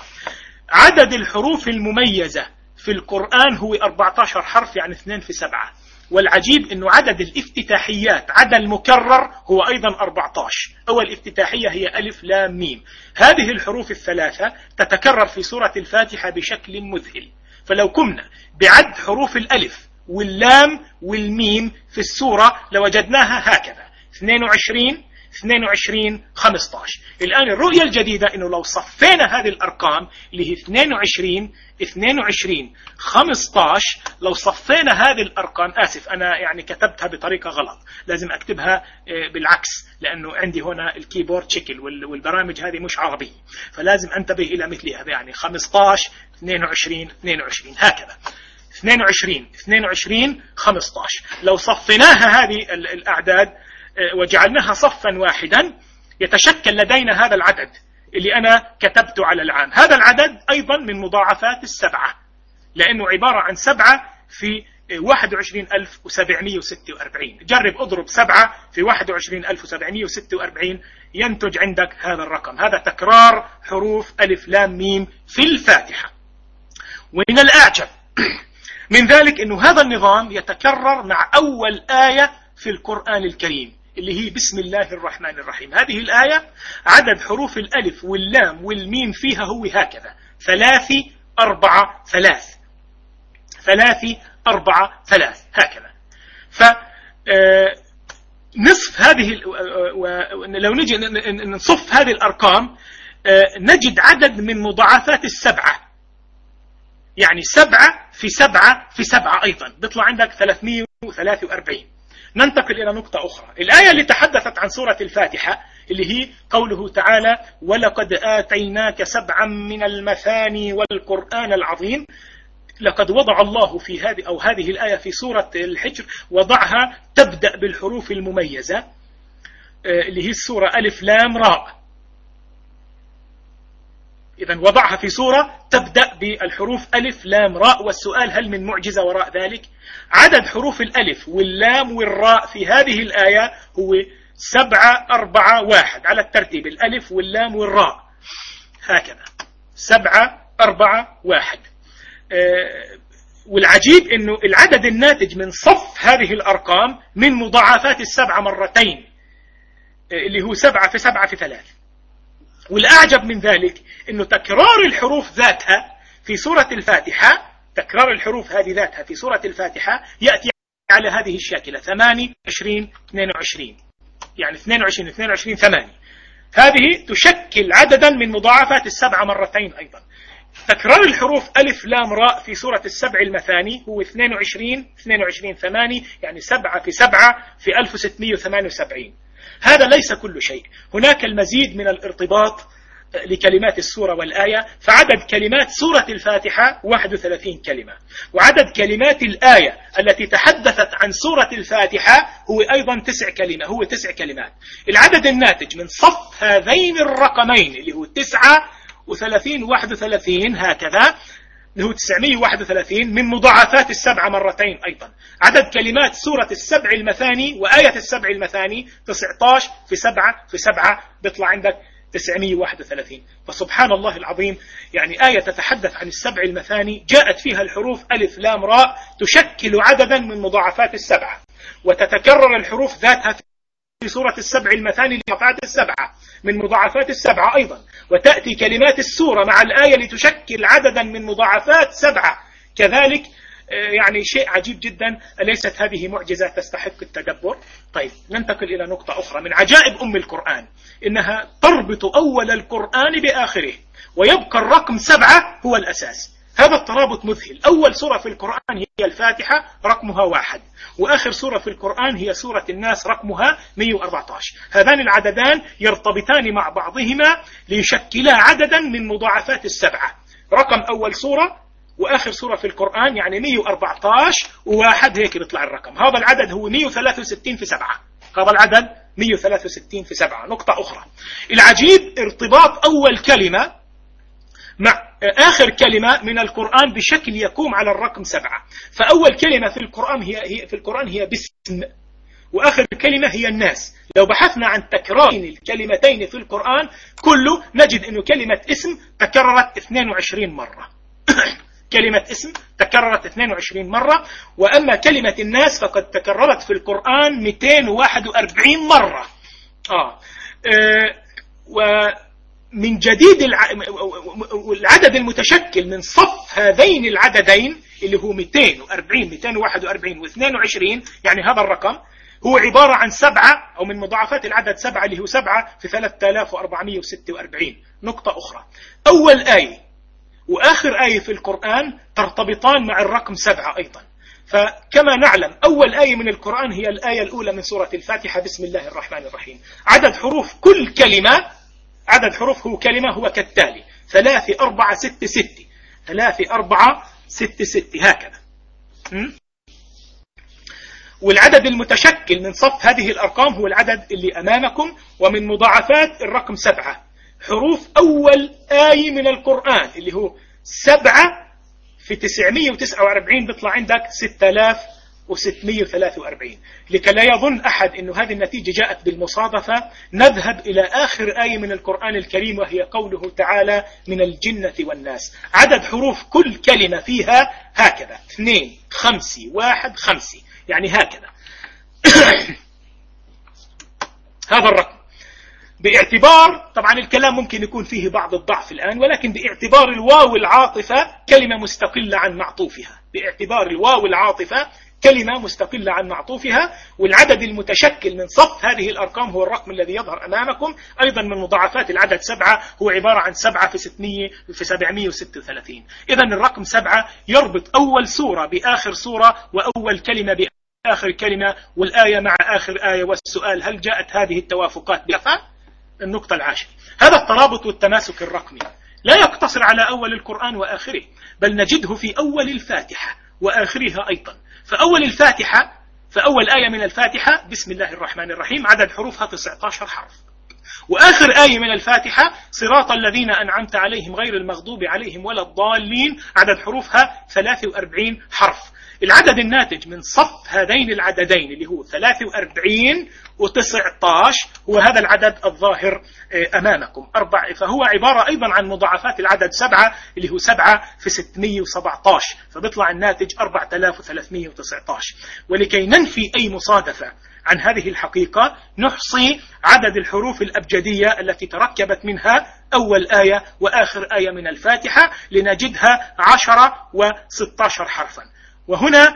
S1: عدد الحروف المميزة في القرآن هو أربعة عشر حرف يعني اثنين في سبعة. والعجيب أنه عدد الافتتاحيات عدد مكرر هو أيضا أربعة عشر. أول افتتاحية هي ألف لام ميم. هذه الحروف الثلاثة تتكرر في سورة الفاتحة بشكل مذهل. فلو قمنا بعد حروف الألف واللام والميم في السورة لوجدناها هكذا اثنين وعشرين اثنين وعشرين خمسة عشر. الآن الرؤية الجديدة أنه لو صفينا هذه الأرقام اللي هي اثنين وعشرين اثنين وعشرين خمسة عشر، لو صفينا هذه الأرقام، آسف أنا يعني كتبتها بطريقة غلط، لازم أكتبها بالعكس لأنه عندي هنا الكيبورد شكل والبرامج هذه مش عربية، فلازم أنتبه إلى مثل هذا، يعني خمسة عشر اثنين وعشرين اثنين وعشرين هكذا اثنين وعشرين اثنين وعشرين خمسة عشر. لو صفيناها هذه الأعداد وجعلناها صفا واحدا يتشكل لدينا هذا العدد اللي أنا كتبته على العام. هذا العدد أيضا من مضاعفات السبعة، لأنه عبارة عن سبعة في واحد وعشرين ألف وسبعمئة وستة وأربعين. جرب أضرب سبعة في واحد وعشرين ألف وسبعمئة وستة وأربعين ينتج عندك هذا الرقم. هذا تكرار حروف ألف لام ميم في الفاتحة. ومن الأعجب من ذلك أنه هذا النظام يتكرر مع أول آية في القرآن الكريم اللي هي بسم الله الرحمن الرحيم. هذه الآية عدد حروف الألف واللام والميم فيها هو هكذا ثلاثي أربعة ثلاث ثلاثي أربعة ثلاث هكذا. ف نصف هذه لو نجي نصف هذه الأرقام نجد عدد من مضاعفات السبعة، يعني سبعة في سبعة في سبعة أيضا بيطلع عندك ثلاثمئة وثلاثة وأربعين. ننتقل إلى نقطة أخرى. الآية اللي تحدثت عن سورة الفاتحة اللي هي قوله تعالى ولقد آتيناك سبعا من المثاني والقرآن العظيم. لقد وضع الله في هذه أو هذه الآية في سورة الحجر وضعها تبدأ بالحروف المميزة اللي هي السورة ألف لام راء. إذن وضعها في سورة تبدأ بالحروف ألف لام راء. والسؤال هل من معجزة وراء ذلك؟ عدد حروف الألف واللام والراء في هذه الآية هو سبعة أربعة واحد على الترتيب، الألف واللام والراء هكذا سبعة أربعة واحد. أه والعجيب أنه العدد الناتج من صف هذه الأرقام من مضاعفات السبعة مرتين اللي هو سبعة في سبعة في ثلاث. والأعجب من ذلك أنه تكرار الحروف ذاتها في سورة الفاتحة، تكرار الحروف هذه ذاتها في سورة الفاتحة يأتي على هذه الشاكلة ثمانية وعشرين اثنين وعشرين، يعني اثنين وعشرين اثنين وعشرين ثمانية. هذه تشكل عددا من مضاعفات السبعة مرتين أيضا. تكرار الحروف ألف لام راء في سورة السبع المثاني هو اثنين وعشرين اثنين وعشرين ثمانية، يعني سبعة في سبعة في ألف وستمئة وثمانية وسبعين. هذا ليس كل شيء، هناك المزيد من الارتباط لكلمات السورة والآية. فعدد كلمات سورة الفاتحة واحد وثلاثين كلمة، وعدد كلمات الآية التي تحدثت عن سورة الفاتحة هو أيضا تسع كلمة هو تسع كلمات. العدد الناتج من صف هذين الرقمين اللي هو تسعة وثلاثين واحد وثلاثين هكذا اللي هو تسعمئة وواحد وثلاثين من مضاعفات السبعة مرتين أيضا. عدد كلمات سورة السبع المثاني وآية السبع المثاني تسعة عشر في سبعة في سبعة بيطلع عندك تسعمائة وواحد وثلاثين. فسبحان الله العظيم، يعني آية تتحدث عن السبع المثاني جاءت فيها الحروف ألف لام راء تشكل عددا من مضاعفات السبعة، وتتكرر الحروف ذاتها في سورة السبع المثاني لمضاعفات السبعة من مضاعفات السبعة أيضا، وتأتي كلمات السورة مع الآية لتشكل عددا من مضاعفات سبعة كذلك. يعني شيء عجيب جدا، أليست هذه معجزة تستحق التدبر؟ طيب ننتقل إلى نقطة أخرى من عجائب أم القرآن، إنها تربط أول القرآن بآخره، ويبقى الرقم سبعة هو الأساس. هذا الترابط مذهل. أول سورة في القرآن هي الفاتحة رقمها واحد، وآخر سورة في القرآن هي سورة الناس رقمها مئة وأربعة عشر. هذان العددان يرتبطان مع بعضهما ليشكلا عددا من مضاعفات السبعة. رقم أول سورة وآخر سورة في القرآن يعني مئة وأربعة عشر وواحد، هيك بيطلع الرقم. هذا العدد هو مئة وثلاثة وستين في سبعة. هذا العدد مئة وثلاثة وستين في سبعة. نقطة أخرى، العجيب ارتباط أول كلمة مع آخر كلمة من القرآن بشكل يقوم على الرقم سبعة. فأول كلمة في القرآن هي, هي في القرآن هي باسم، وآخر كلمة هي الناس. لو بحثنا عن تكرار الكلمتين في القرآن كله نجد أن كلمة اسم تكررت اثنين وعشرين مرة. كلمة اسم تكررت اثنين وعشرين مرة، وأما كلمة الناس فقد تكررت في القرآن مئتين وواحد وأربعين مرة. آه. آه. ومن جديد العدد المتشكل من صف هذين العددين اللي هو مئتين وأربعين مئتين وواحد وأربعين واثنين وعشرين، يعني هذا الرقم هو عبارة عن سبعة أو من مضاعفات العدد سبعة اللي هو سبعة في ثلاثة آلاف وأربعمئة وستة وأربعين. نقطة أخرى، أول آية وآخر آية في القرآن ترتبطان مع الرقم سبعة أيضا. فكما نعلم أول آية من القرآن هي الآية الأولى من سورة الفاتحة، بسم الله الرحمن الرحيم. عدد حروف كل كلمة، عدد حروف هو كلمة هو كالتالي: ثلاثة أربعة ستة ستة، ثلاثة أربعة ستة ستة، هكذا. م? والعدد المتشكل من صف هذه الأرقام هو العدد اللي أمامكم، ومن مضاعفات الرقم سبعة. حروف أول آية من القرآن اللي هو سبعة في تسعمئة وتسعة وأربعين بيطلع عندك ستة آلاف وستمئة وثلاثة وأربعين. لكي لا يظن أحد أن هذه النتيجة جاءت بالمصادفة، نذهب إلى آخر آية من القرآن الكريم وهي قوله تعالى: من الجنة والناس. عدد حروف كل كلمة فيها هكذا: اثنين خمسة واحد خمسة، يعني هكذا. هذا الرقم باعتبار، طبعا الكلام ممكن يكون فيه بعض الضعف الآن، ولكن باعتبار الواو العاطفة كلمة مستقلة عن معطوفها، باعتبار الواو العاطفة كلمة مستقلة عن معطوفها. والعدد المتشكل من صف هذه الأرقام هو الرقم الذي يظهر أمامكم، أيضا من مضاعفات العدد سبعة، هو عبارة عن سبعة في ستمئة في سبعمئة وستة وثلاثين. إذن الرقم سبعة يربط أول سورة بآخر سورة، وأول كلمة بآخر كلمة، والآية مع آخر آية. والسؤال: هل جاءت هذه التوافقات بأفا؟ النقطة العاشرة، هذا الترابط والتماسك الرقمي لا يقتصر على أول القرآن وآخره، بل نجده في أول الفاتحة وآخرها أيضا. فأول الفاتحة، فأول آية من الفاتحة بسم الله الرحمن الرحيم، عدد حروفها تسعة عشر حرف. وآخر آية من الفاتحة صراط الذين أنعمت عليهم غير المغضوب عليهم ولا الضالين، عدد حروفها ثلاثة وأربعين حرف. العدد الناتج من صف هذين العددين اللي هو ثلاثة وأربعين وتسعة عشر هو هذا العدد الظاهر أمامكم أربع، فهو عبارة أيضا عن مضاعفات العدد سبعة اللي هو سبعة في ستمئة وسبعة عشر، فبيطلع الناتج أربعة آلاف وثلاثمئة وتسعة عشر. ولكي ننفي أي مصادفة عن هذه الحقيقة نحصي عدد الحروف الأبجدية التي تركبت منها أول آية وآخر آية من الفاتحة، لنجدها عشرة وستة عشر حرفا. وهنا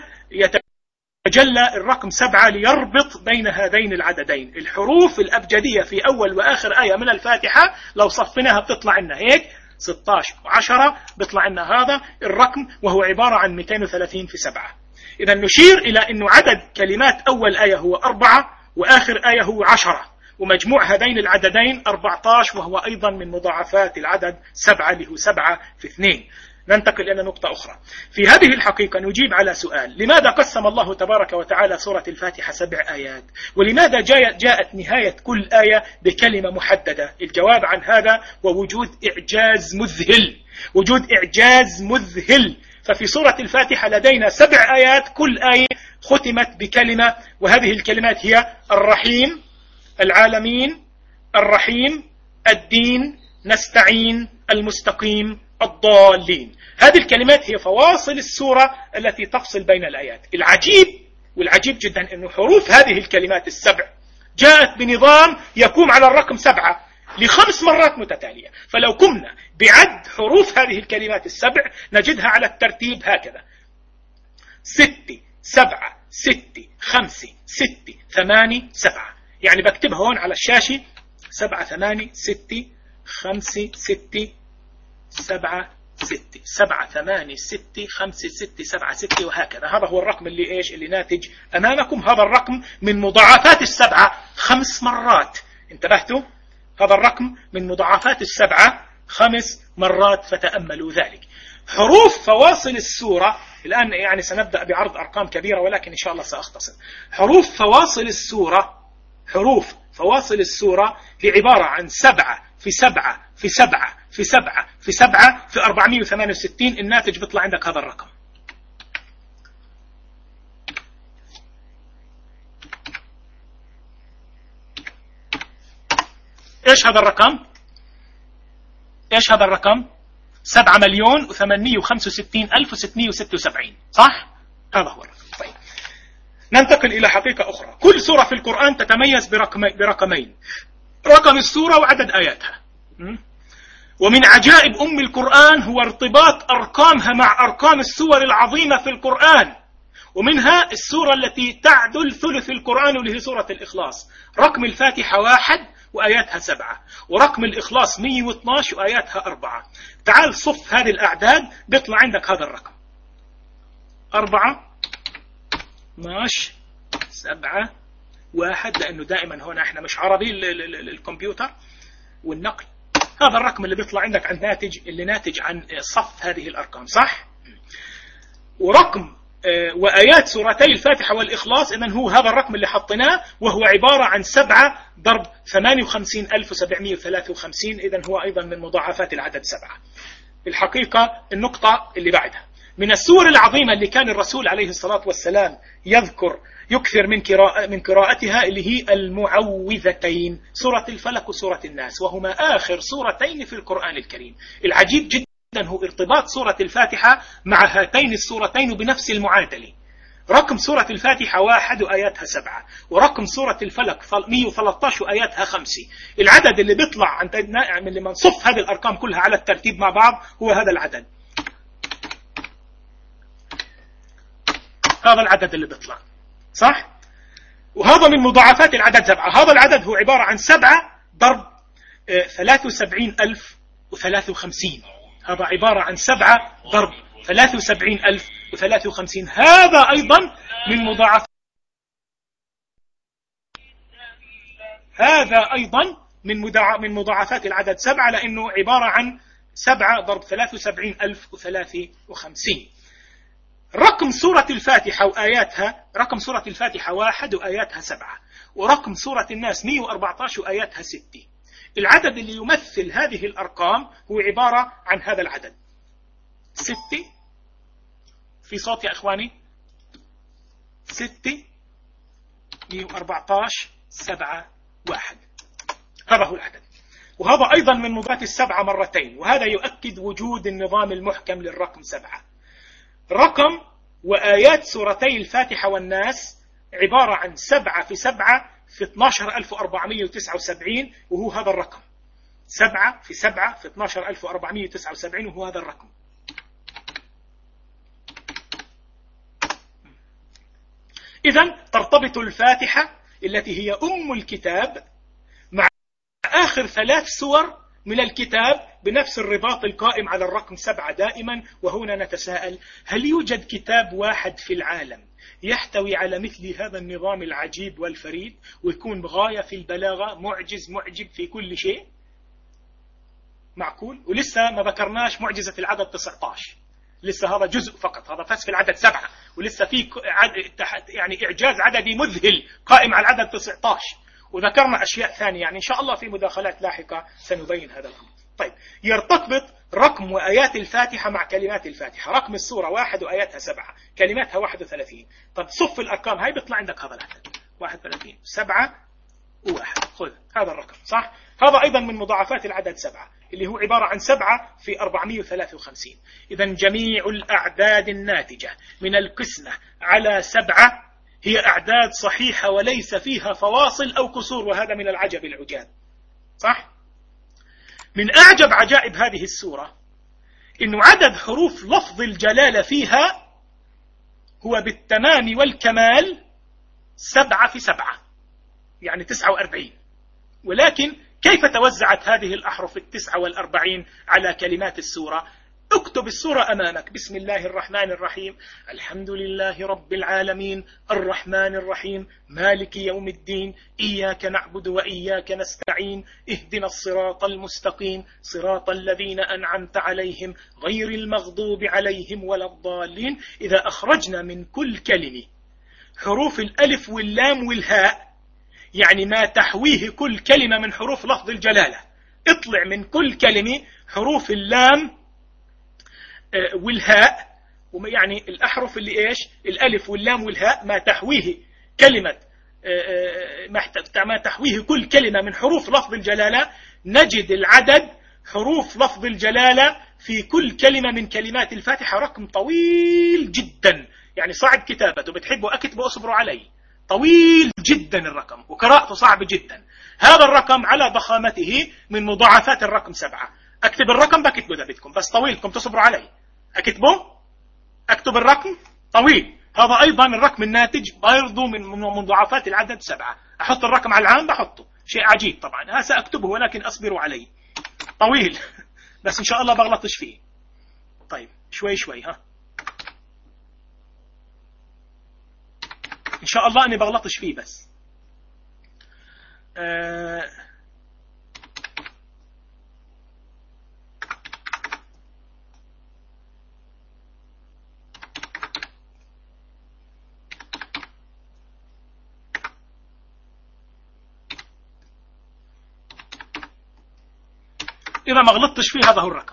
S1: يتجلى الرقم سبعة ليربط بين هذين العددين. الحروف الأبجدية في أول وآخر آية من الفاتحة لو صفناها بتطلع لنا هيك ستة عشر وعشرة، بيطلع لنا هذا الرقم، وهو عبارة عن مئتين وثلاثين في سبعة. إذا نشير إلى أنه عدد كلمات أول آية هو أربعة وآخر آية هو عشرة، ومجموع هذين العددين أربعة عشر، وهو أيضا من مضاعفات العدد سبعة اللي هو سبعة في اثنين. ننتقل إلى نقطة أخرى. في هذه الحقيقة نجيب على سؤال: لماذا قسم الله تبارك وتعالى سورة الفاتحة سبع آيات؟ ولماذا جاءت نهاية كل آية بكلمة محددة؟ الجواب عن هذا ووجود إعجاز مذهل، وجود إعجاز مذهل. ففي سورة الفاتحة لدينا سبع آيات، كل آية ختمت بكلمة، وهذه الكلمات هي الرحيم، العالمين، الرحيم، الدين، نستعين، المستقيم، الضالين. هذه الكلمات هي فواصل السورة التي تفصل بين الآيات. العجيب والعجيب جدا أن حروف هذه الكلمات السبع جاءت بنظام يقوم على الرقم سبعة لخمس مرات متتالية. فلو قمنا بعد حروف هذه الكلمات السبع نجدها على الترتيب هكذا: ستة، سبعة، ستة، خمسة، ستة، ثمانية، سبعة. يعني بكتبها هون على الشاشة: سبعة، ثمانية، ستة، خمسة، ستة، سبعة، ستة، سبعة، ثمانية، ستة، خمسة، ستة، سبعة، ستة، وهكذا. هذا هو الرقم اللي إيش اللي ناتج أمامكم. هذا الرقم من مضاعفات السبعة خمس مرات. انتبهتوا؟ هذا الرقم من مضاعفات السبعة خمس مرات، فتأملوا ذلك. حروف فواصل السورة الآن يعني سنبدأ بعرض أرقام كبيرة، ولكن إن شاء الله سأختصر. حروف فواصل السورة حروف فواصل السورة هي عبارة عن سبعة في سبعة في سبعة في سبعة في سبعة في أربعمائة وثمانية وستين. الناتج بيطلع عندك هذا الرقم. إيش هذا الرقم؟ إيش هذا الرقم؟ سبعة مليون وثمانمائة وخمسة وستين ألف وستمائة وستة وسبعين. صح؟ هذا هو الرقم. طيب، ننتقل إلى حقيقة أخرى. كل سورة في القرآن تتميز برقم برقمين: رقم السورة وعدد آياتها. ومن عجائب أم القرآن هو ارتباط أرقامها مع أرقام السور العظيمة في القرآن، ومنها السورة التي تعدل ثلث القرآن واللي هي سورة الإخلاص. رقم الفاتحة واحد وآياتها سبعة، ورقم الإخلاص مئة واثني عشر وآياتها أربعة. تعال صف هذه الأعداد بيطلع عندك هذا الرقم: أربعة، اثني عشر، سبعة، واحد، لأنه دائما هنا احنا مش عربي الكمبيوتر والنقل. هذا الرقم اللي بيطلع عندك عن ناتج اللي ناتج عن صف هذه الأرقام. صح؟ ورقم وآيات سورتي الفاتحة والإخلاص إذن هو هذا الرقم اللي حطيناه، وهو عبارة عن سبعة ضرب ثمانية وخمسين ألف وسبعمائة وثلاثة وخمسين. إذن هو أيضا من مضاعفات العدد سبعة. الحقيقة النقطة اللي بعدها من السور العظيمة اللي كان الرسول عليه الصلاة والسلام يذكر يكثر من قراءة من قراءتها اللي هي المعوذتين، سورة الفلق وسورة الناس، وهما آخر سورتين في القرآن الكريم. العجيب جدا هو ارتباط سورة الفاتحة مع هاتين السورتين بنفس المعادلة. رقم سورة الفاتحة واحد وآياتها سبعة، ورقم سورة الفلق مئة وثلاثة عشر وآياتها خمسة. العدد اللي بيطلع عندنا من لما نصف هذه الأرقام كلها على الترتيب مع بعض هو هذا العدد. هذا العدد اللي بيطلع. صح؟ وهذا من مضاعفات العدد سبعة. هذا العدد هو عبارة عن سبعة ضرب ثلاثة وسبعين ألف وثلاثة وخمسين. هذا عبارة عن سبعة ضرب ثلاثة وسبعين ألف وثلاثة وخمسين. هذا أيضا من مضاعفات هذا أيضا من من مضاعفات العدد سبعة، لأنه عبارة عن سبعة ضرب ثلاثة وسبعين ألف وثلاثة وخمسين. رقم سورة الفاتحة وآياتها رقم سورة الفاتحة واحد وآياتها سبعة، ورقم سورة الناس مئة وأربعة عشر وآياتها ستة. العدد اللي يمثل هذه الأرقام هو عبارة عن هذا العدد: ستة. في صوت يا إخواني؟ ستة، مئة وأربعة عشر، سبعة، واحد. هذا هو العدد. وهذا أيضا من مضاعفات السبعة مرتين، وهذا يؤكد وجود النظام المحكم للرقم سبعة. رقم وآيات سورتي الفاتحة والناس عبارة عن سبعة في سبعة في اثني عشر ألف وأربعمائة وتسعة وسبعين، وهو هذا الرقم. سبعة في سبعة في اثني عشر ألف وأربعمائة وتسعة وسبعين، وهو هذا الرقم. إذن ترتبط الفاتحة التي هي أم الكتاب مع آخر ثلاث سور من الكتاب بنفس الرباط القائم على الرقم سبعة دائما. وهنا نتساءل: هل يوجد كتاب واحد في العالم يحتوي على مثل هذا النظام العجيب والفريد ويكون غاية في البلاغة، معجز معجب في كل شيء؟ معقول؟ ولسه ما ذكرناش معجزة العدد تسعة عشر، لسه هذا جزء فقط، هذا فاس في العدد سبعة، ولسه في يعني إعجاز عددي مذهل قائم على العدد تسعة عشر، وذكرنا أشياء ثانية. يعني إن شاء الله في مداخلات لاحقة سنبين هذا الأمر. طيب، يرتبط رقم وآيات الفاتحة مع كلمات الفاتحة. رقم السورة واحد وآياتها سبعة، كلماتها واحد وثلاثين. طب صف الأرقام هاي بيطلع عندك هذا العدد: واحد وثلاثين، سبعة، وواحد. خذ هذا الرقم صح. هذا أيضا من مضاعفات العدد سبعة، اللي هو عبارة عن سبعة في أربعمائة وثلاثة وخمسين. إذا جميع الأعداد الناتجة من القسمة على سبعة هي أعداد صحيحة وليس فيها فواصل أو كسور، وهذا من العجب العجاب صح. من أعجب عجائب هذه السورة إنه عدد حروف لفظ الجلالة فيها هو بالتمام والكمال سبعة في سبعة، يعني تسعة وأربعين. ولكن كيف توزعت هذه الأحرف التسعة والأربعين على كلمات السورة؟ اكتب السورة أمامك: بسم الله الرحمن الرحيم، الحمد لله رب العالمين، الرحمن الرحيم، مالك يوم الدين، إياك نعبد وإياك نستعين، اهدنا الصراط المستقيم، صراط الذين أنعمت عليهم غير المغضوب عليهم ولا الضالين. إذا أخرجنا من كل كلمة حروف الألف واللام والهاء، يعني ما تحويه كل كلمة من حروف لفظ الجلالة، اطلع من كل كلمة حروف اللام والهاء، يعني الأحرف اللي إيش؟ الألف واللام والهاء، ما تحويه كلمة ما تحويه كل كلمة من حروف لفظ الجلالة، نجد العدد حروف لفظ الجلالة في كل كلمة من كلمات الفاتحة رقم طويل جدا، يعني صعب كتابته، بتحبوا أكتبوا أصبروا علي، طويل جدا الرقم وقراءته صعب جدا. هذا الرقم على ضخامته من مضاعفات الرقم سبعة. أكتب الرقم بكتبه إذا بدكم، بس طويلكم تصبروا علي. أكتبه أكتب الرقم طويل. هذا أيضا الرقم الناتج برضو من مضاعفات العدد سبعة. أحط الرقم على العام بحطه، شيء عجيب طبعا. ها سأكتبه ولكن أصبروا علي، طويل بس إن شاء الله بغلطش فيه. طيب شوي شوي، ها إن شاء الله أني بغلطش فيه بس. آه إذا ما غلطتش فيه هذا هو الرقم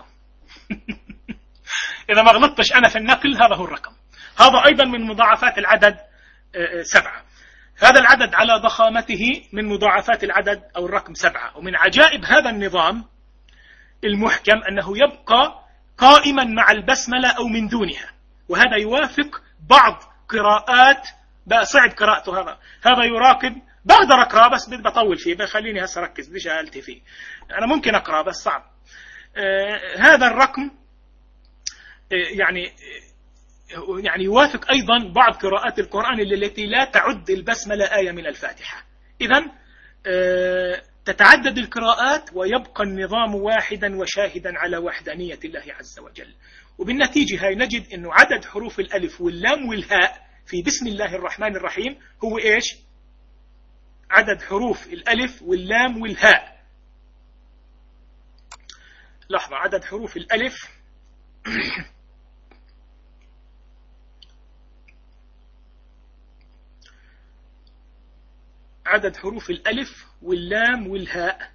S1: إذا ما غلطتش أنا في النقل هذا هو الرقم. هذا أيضا من مضاعفات العدد سبعة. هذا العدد على ضخامته من مضاعفات العدد أو الرقم سبعة. ومن عجائب هذا النظام المحكم أنه يبقى قائما مع البسملة أو من دونها، وهذا يوافق بعض قراءات بقى صعب قراءته. هذا هذا يراقب، بقدر أقرأ بس بدي بطول فيه، بخليني هسه ركز ليش قالت فيه. أنا ممكن أقرأ بس صعب. آه هذا الرقم آه يعني يعني يوافق أيضا بعض قراءات القرآن التي لا تعد البسملة آية من الفاتحة. إذن آه تتعدد القراءات ويبقى النظام واحدا وشاهدا على وحدانية الله عز وجل. وبالنتيجة هاي نجد أنه عدد حروف الألف واللام والهاء في بسم الله الرحمن الرحيم هو إيش؟ عدد حروف الألف واللام والهاء. لحظة، عدد حروف الألف عدد حروف الألف واللام والهاء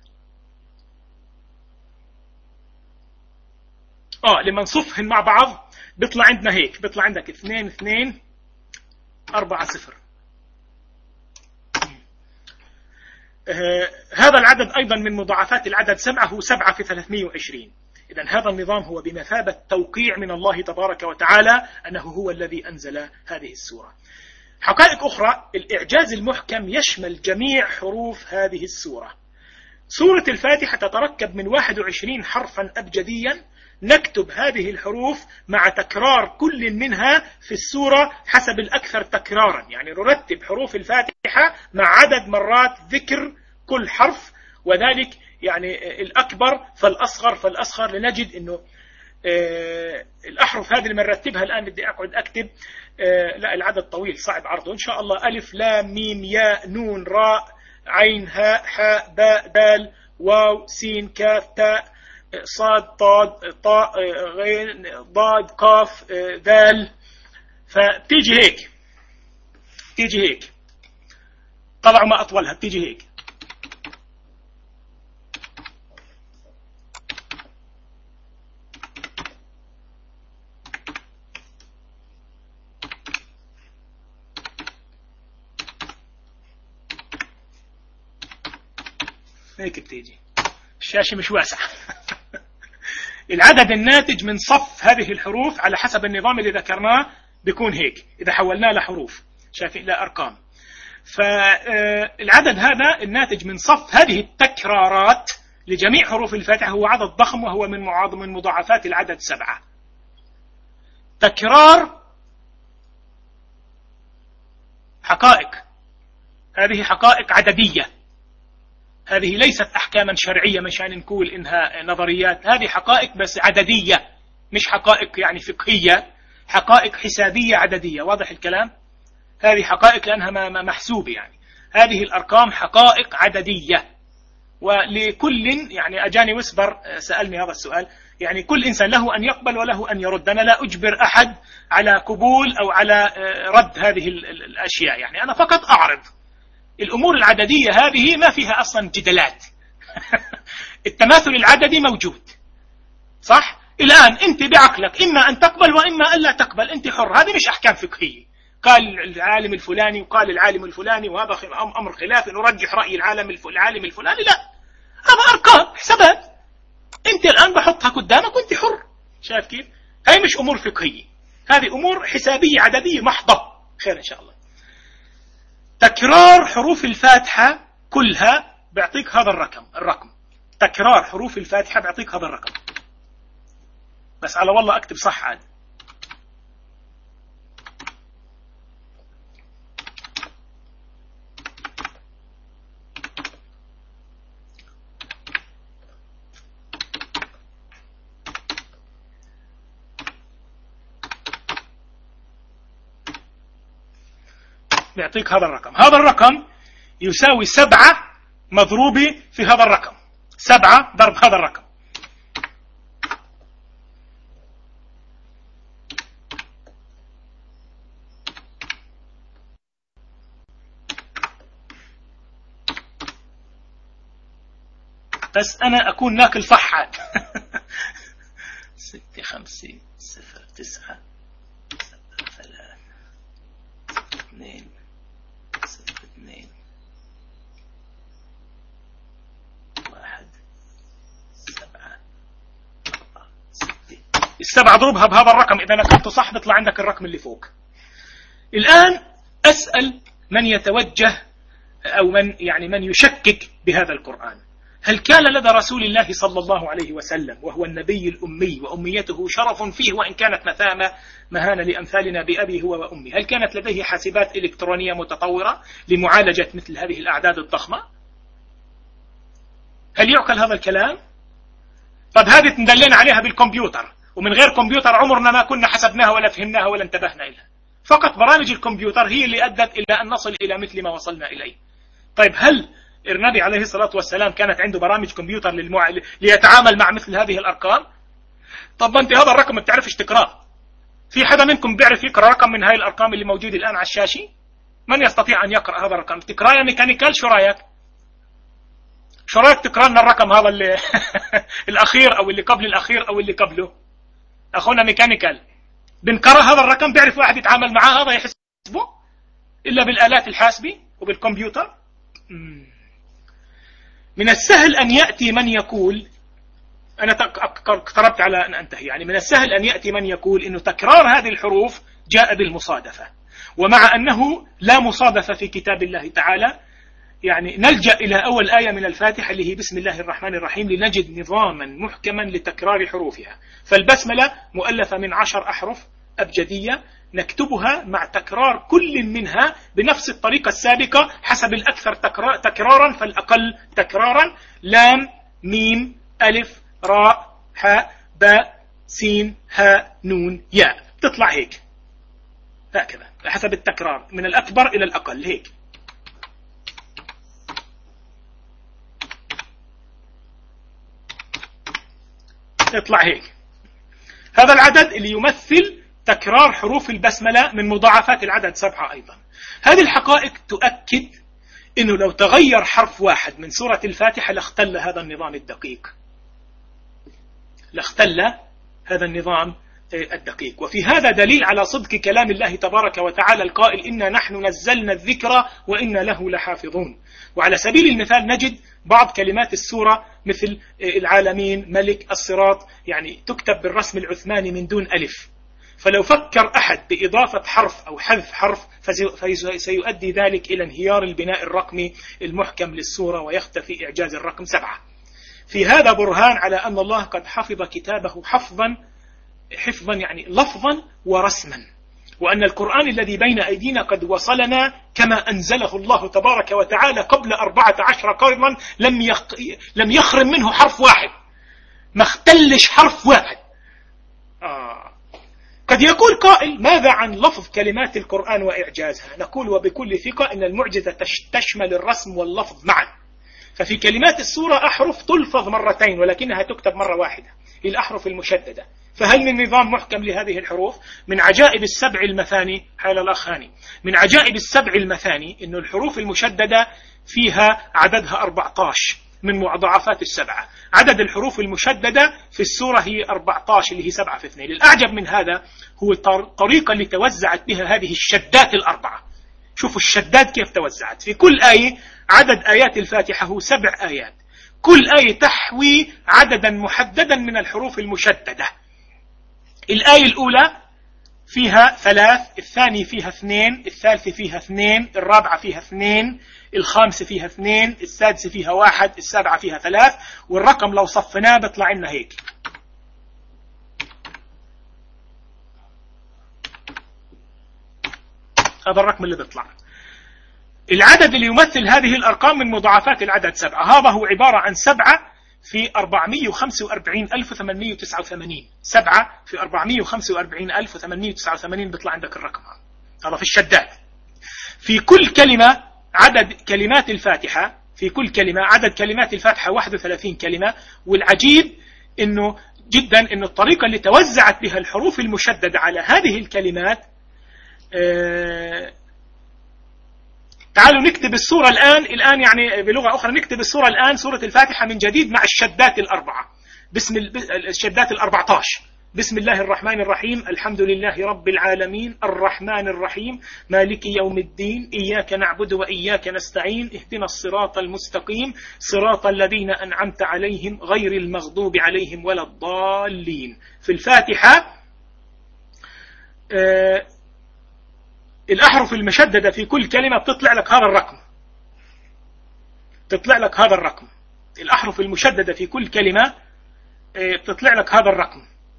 S1: آه لما نصفهم مع بعض بيطلع عندنا هيك، بيطلع عندك اثنين اثنين أربعة صفر. آه هذا العدد أيضا من مضاعفات العدد سبعة، هو سبعة في ثلاثمائة وعشرين. إذن هذا النظام هو بمثابة توقيع من الله تبارك وتعالى أنه هو الذي أنزل هذه السورة. حقائق أخرى، الإعجاز المحكم يشمل جميع حروف هذه السورة. سورة الفاتحة تتركب من واحد وعشرين حرفا أبجديا، نكتب هذه الحروف مع تكرار كل منها في السورة حسب الأكثر تكرارا، يعني نرتب حروف الفاتحة مع عدد مرات ذكر كل حرف، وذلك يعني الأكبر فالأصغر فالأصغر، لنجد أنه آه الأحرف هذه اللي بنرتبها الآن بدي أقعد أكتب آه لا العدد طويل صعب عرضه إن شاء الله. ألف لام ميم ياء نون راء عين هاء حاء باء دال واو سين كاف تاء صاد طاد طاء غين ضاد قاف ذال. فتيجي هيك تيجي هيك طلعوا ما أطولها، تيجي هيك هيك بتيجي الشاشة مش واسعة. العدد الناتج من صف هذه الحروف على حسب النظام اللي ذكرناه بيكون هيك إذا حولناه لحروف، شايفين، لا أرقام. فالعدد هذا الناتج من صف هذه التكرارات لجميع حروف الفاتحة هو عدد ضخم، وهو من من مضاعفات العدد سبعة. تكرار حقائق، هذه حقائق عددية، هذه ليست أحكاما شرعية مشان نقول إنها نظريات، هذه حقائق بس عددية، مش حقائق يعني فقهية، حقائق حسابية عددية. واضح الكلام؟ هذه حقائق لأنها محسوبة، يعني هذه الأرقام حقائق عددية. ولكل يعني أجاني وسبر سألني هذا السؤال، يعني كل إنسان له أن يقبل وله أن يرد، أنا لا أجبر أحد على قبول أو على رد هذه الأشياء، يعني أنا فقط أعرض الأمور العددية، هذه ما فيها أصلا جدلات. التماثل العددي موجود، صح؟ الآن أنت بعقلك إما أن تقبل وإما أن لا تقبل، أنت حر، هذه مش أحكام فقهية. قال العالم الفلاني وقال العالم الفلاني وهذا أمر خلاف، نرجح رأي العالم العالم الفلاني، لا، هذا أرقام حسابات، أنت الآن بحطها قدامك وأنت حر. شايف كيف؟ هاي مش أمور فقهية، هذه أمور حسابية عددية محضة. خير إن شاء الله. تكرار حروف الفاتحة كلها بيعطيك هذا الرقم الرقم تكرار حروف الفاتحة بيعطيك هذا الرقم، بس على والله أكتب صح عاد. يعطيك هذا الرقم، هذا الرقم يساوي سبعة مضروبة في هذا الرقم، سبعة ضرب هذا الرقم. بس أنا أكون ناكل فحاد. ستة خمسة صفر تسعة سبعة ثلاثة اثنين صفر اثنين واحد سبعة أربعة ستة. السبعة ضربها بهذا الرقم، إذا نكبته صح بيطلع عندك الرقم اللي فوق. الآن أسأل من يتوجه أو من يعني من يشكك بهذا القرآن، هل كان لدى رسول الله صلى الله عليه وسلم وهو النبي الأمي وأميته شرف فيه وإن كانت مثامة مهانة لأمثالنا بأبي هو وأمي، هل كانت لديه حاسبات إلكترونية متطورة لمعالجة مثل هذه الأعداد الضخمة؟ هل يعقل هذا الكلام؟ طب هذه تندلنا عليها بالكمبيوتر، ومن غير كمبيوتر عمرنا ما كنا حسبناها ولا فهمناها ولا انتبهنا إليها، فقط برامج الكمبيوتر هي اللي أدت إلى أن نصل إلى مثل ما وصلنا إليه. طيب هل النبي عليه الصلاة والسلام كانت عنده برامج كمبيوتر للمع... ليتعامل مع مثل هذه الأرقام؟ طب أنت هذا الرقم ما بتعرفش تقرأ، في حدا منكم بيعرف يقرأ رقم من هاي الأرقام اللي موجود الآن على الشاشة؟ من يستطيع أن يقرأ هذا الرقم؟ تقرأ ميكانيكال؟ شو رأيك؟ شو رأيك تقرأ لنا الرقم هذا اللي الأخير أو اللي قبل الأخير أو اللي قبله؟ أخونا ميكانيكال بنقرأ هذا الرقم، بيعرف واحد يتعامل معاه هذا يحسبه إلا بالآلات الحاسبة وبالكمبيوتر؟ مم. من السهل أن يأتي من يقول، أنا اقتربت على أن أنتهي، يعني من السهل أن يأتي من يقول إنه تكرار هذه الحروف جاء بالمصادفة، ومع أنه لا مصادفة في كتاب الله تعالى، يعني نلجأ إلى أول آية من الفاتحة اللي هي بسم الله الرحمن الرحيم لنجد نظاما محكما لتكرار حروفها. فالبسملة مؤلفة من عشر أحرف أبجدية نكتبها مع تكرار كل منها بنفس الطريقة السابقة حسب الأكثر تكرارا فالأقل تكرارا، لام ميم ألف راء حاء باء سين هاء نون ياء، تطلع هيك هكذا حسب التكرار من الأكبر إلى الأقل، هيك تطلع هيك. هذا العدد اللي يمثل تكرار حروف البسملة من مضاعفات العدد سبعة أيضا. هذه الحقائق تؤكد أنه لو تغير حرف واحد من سورة الفاتحة لاختل هذا النظام الدقيق، لاختل هذا النظام الدقيق. وفي هذا دليل على صدق كلام الله تبارك وتعالى القائل إنا نحن نزلنا الذكر وإنا له لحافظون. وعلى سبيل المثال نجد بعض كلمات السورة مثل العالمين، ملك، الصراط، يعني تكتب بالرسم العثماني من دون ألف، فلو فكر أحد بإضافة حرف أو حذف حرف فسيؤدي ذلك إلى انهيار البناء الرقمي المحكم للسورة ويختفي إعجاز الرقم سبعة. في هذا برهان على أن الله قد حفظ كتابه حفظا حفظا يعني لفظا ورسما، وأن القرآن الذي بين أيدينا قد وصلنا كما أنزله الله تبارك وتعالى قبل أربعة عشر قرنا، لم يخ... لم يخرم منه حرف واحد، ما اختلش حرف واحد. آه. قد يقول قائل: ماذا عن لفظ كلمات القرآن وإعجازها؟ نقول وبكل ثقة إن المعجزة تشمل الرسم واللفظ معا. ففي كلمات السورة أحرف تلفظ مرتين ولكنها تكتب مرة واحدة، هي الأحرف المشددة. فهل من نظام محكم لهذه الحروف؟ من عجائب السبع المثاني، حال الأخ هاني، من عجائب السبع المثاني إنه الحروف المشددة فيها عددها أربعة عشر من مضاعفات السبعة. عدد الحروف المشددة في السورة هي أربعة عشر اللي هي سبعة في اثنين. الأعجب من هذا هو الطريقة اللي توزعت بها هذه الشدات الأربعة. شوفوا الشدات كيف توزعت. في كل آية، عدد آيات الفاتحة هو سبع آيات، كل آية تحوي عددا محددا من الحروف المشددة. الآية الأولى فيها ثلاث، الثانية فيها اثنين، الثالثة فيها اثنين، الرابعة فيها اثنين، الخامسة فيها اثنين، السادسة فيها واحد، السابعة فيها ثلاث، والرقم لو صفناه بيطلع لنا هيك. هذا الرقم اللي بيطلع. العدد اللي يمثل هذه الأرقام من مضاعفات العدد سبعة، هذا هو عبارة عن سبعة في أربعمائة وخمسة وأربعين ألف وثمانمائة وتسعة وثمانين. سبعة في أربعمائة وخمسة وأربعين ألف وثمانمائة وتسعة وثمانين بيطلع عندك الرقم هذا في الشداد. في كل كلمة عدد كلمات الفاتحة، في كل كلمة عدد كلمات الفاتحة واحد وثلاثين كلمة. والعجيب إنه جدا إنه الطريقة اللي توزعت بها الحروف المشددة على هذه الكلمات. آه تعالوا نكتب السورة الآن الآن يعني بلغة أخرى نكتب السورة الآن، سورة الفاتحة من جديد مع الشدات الأربعة، باسم الشدات الأربعة عشر. بسم الله الرحمن الرحيم، الحمد لله رب العالمين، الرحمن الرحيم، مالك يوم الدين، إياك نعبد وإياك نستعين، اهدنا الصراط المستقيم، صراط الذين أنعمت عليهم غير المغضوب عليهم ولا الضالين. في الفاتحة آه الأحرف المشددة في كل كلمة بتطلع لك هذا الرقم، تطلع لك هذا الرقم. الأحرف المشددة في كل كلمة بتطلع لك هذا الرقم.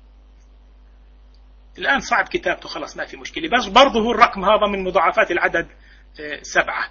S1: الآن صعب كتابته، خلاص ما في مشكلة، بس برضه هو الرقم هذا من مضاعفات العدد سبعة.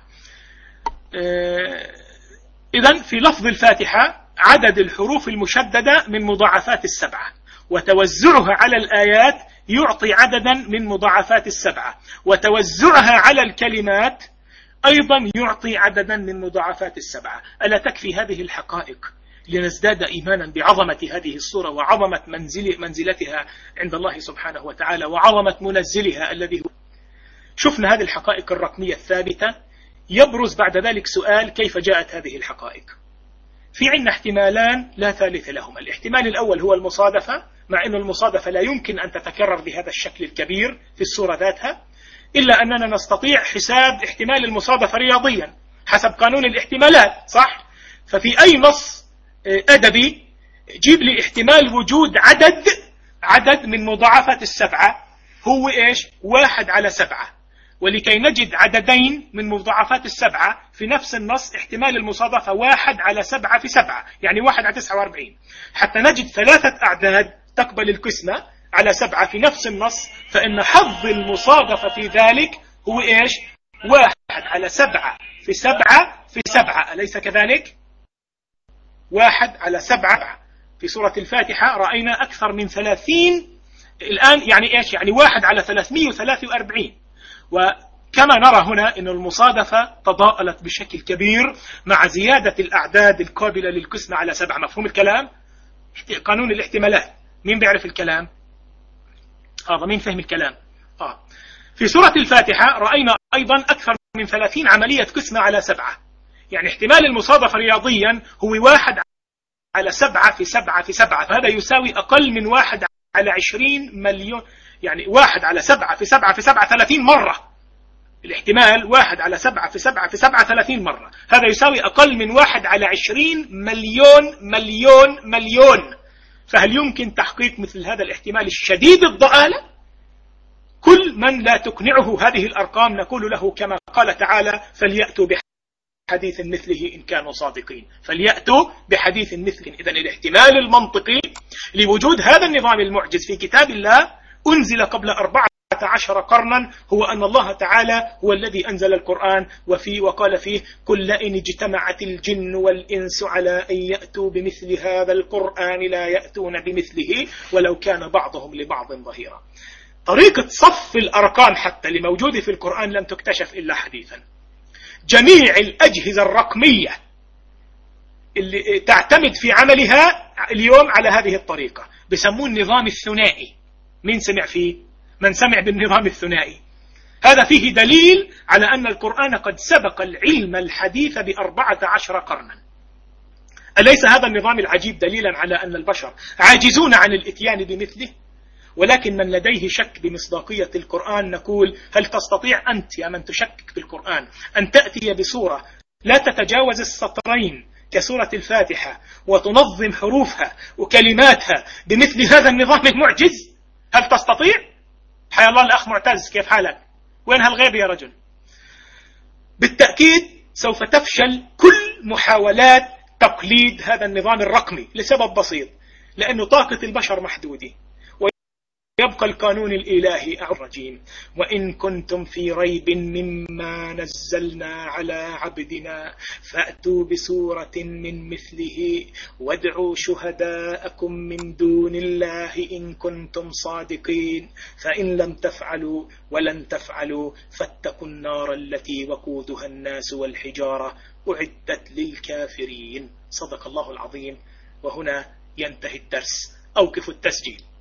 S1: إذن في لفظ الفاتحة عدد الحروف المشددة من مضاعفات السبعة، وتوزعها على الآيات يعطي عددا من مضاعفات السبعة، وتوزعها على الكلمات أيضا يعطي عددا من مضاعفات السبعة. ألا تكفي هذه الحقائق لنزداد إيمانا بعظمة هذه السورة وعظمة منزل منزلتها عند الله سبحانه وتعالى وعظمة منزلها الذي هو. شفنا هذه الحقائق الرقمية الثابتة. يبرز بعد ذلك سؤال: كيف جاءت هذه الحقائق؟ في عندنا احتمالان لا ثالث لهما. الاحتمال الأول هو المصادفة، مع أن المصادفة لا يمكن أن تتكرر بهذا الشكل الكبير في السورة ذاتها، إلا أننا نستطيع حساب احتمال المصادفة رياضيا حسب قانون الاحتمالات، صح؟ ففي أي نص أدبي جيب لي احتمال وجود عدد عدد من مضاعفات السبعة هو إيش؟ واحد على سبعة. ولكي نجد عددين من مضاعفات السبعة في نفس النص احتمال المصادفة واحد على سبعة في سبعة، يعني واحد على تسعة واربعين. حتى نجد ثلاثة أعداد تقبل القسمة على سبعة في نفس النص، فإن حظ المصادفة في ذلك هو إيش؟ واحد على سبعة في سبعة في سبعة، أليس كذلك؟ واحد على سبعة. في سورة الفاتحة رأينا أكثر من ثلاثين الآن، يعني إيش؟ يعني واحد على ثلاثمائة وثلاثة وأربعين. وكما نرى هنا أن المصادفة تضاءلت بشكل كبير مع زيادة الأعداد القابلة للقسمة على سبعة. مفهوم الكلام؟ قانون الاحتمالات. مين بيعرف الكلام؟ آه مين فهم الكلام؟ آه. في سورة الفاتحة رأينا أيضا أكثر من ثلاثين عملية قسمة على سبعة، يعني احتمال المصادفة رياضيا هو واحد على سبعة في سبعة في سبعة، فهذا يساوي أقل من واحد على عشرين مليون، يعني واحد على سبعة في سبعة في سبعة ثلاثين مرة. الاحتمال واحد على سبعة في سبعة في سبعة ثلاثين مرة، هذا يساوي أقل من واحد على عشرين مليون مليون مليون. فهل يمكن تحقيق مثل هذا الاحتمال الشديد الضآلة؟ كل من لا تقنعه هذه الأرقام نقول له كما قال تعالى: فليأتوا بحديث مثله إن كانوا صادقين. فليأتوا بحديث مثله. إذن الاحتمال المنطقي لوجود هذا النظام المعجز في كتاب الله أنزل قبل أربعة عشر قرنا هو أن الله تعالى هو الذي أنزل القرآن، وفي وقال فيه: قل لئن اجتمعت الجن والإنس على أن يأتوا بمثل هذا القرآن لا يأتون بمثله ولو كان بعضهم لبعض ظهيرا. طريقة صف الأرقام حتى لموجود في القرآن لم تكتشف إلا حديثا. جميع الأجهزة الرقمية اللي تعتمد في عملها اليوم على هذه الطريقة بسموه النظام الثنائي. من سمع فيه؟ من سمع بالنظام الثنائي. هذا فيه دليل على أن القرآن قد سبق العلم الحديث بأربعة عشر قرنا. أليس هذا النظام العجيب دليلا على أن البشر عاجزون عن الاتيان بمثله؟ ولكن من لديه شك بمصداقية القرآن نقول: هل تستطيع أنت يا من تشكك في القرآن أن تأتي بسورة لا تتجاوز السطرين كسورة الفاتحة وتنظم حروفها وكلماتها بمثل هذا النظام المعجز؟ هل تستطيع؟ حيا الله الأخ معتز، كيف حالك؟ وين هالغيب يا رجل؟ بالتأكيد سوف تفشل كل محاولات تقليد هذا النظام الرقمي لسبب بسيط: لأن طاقة البشر محدودة، يبقى القانون الإلهي الرجيم: وإن كنتم في ريب مما نزلنا على عبدنا فأتوا بسورة من مثله وادعوا شهداءكم من دون الله إن كنتم صادقين فإن لم تفعلوا ولن تفعلوا فاتقوا النار التي وقودها الناس والحجارة أعدت للكافرين. صدق الله العظيم. وهنا ينتهي الدرس. أوقفوا التسجيل.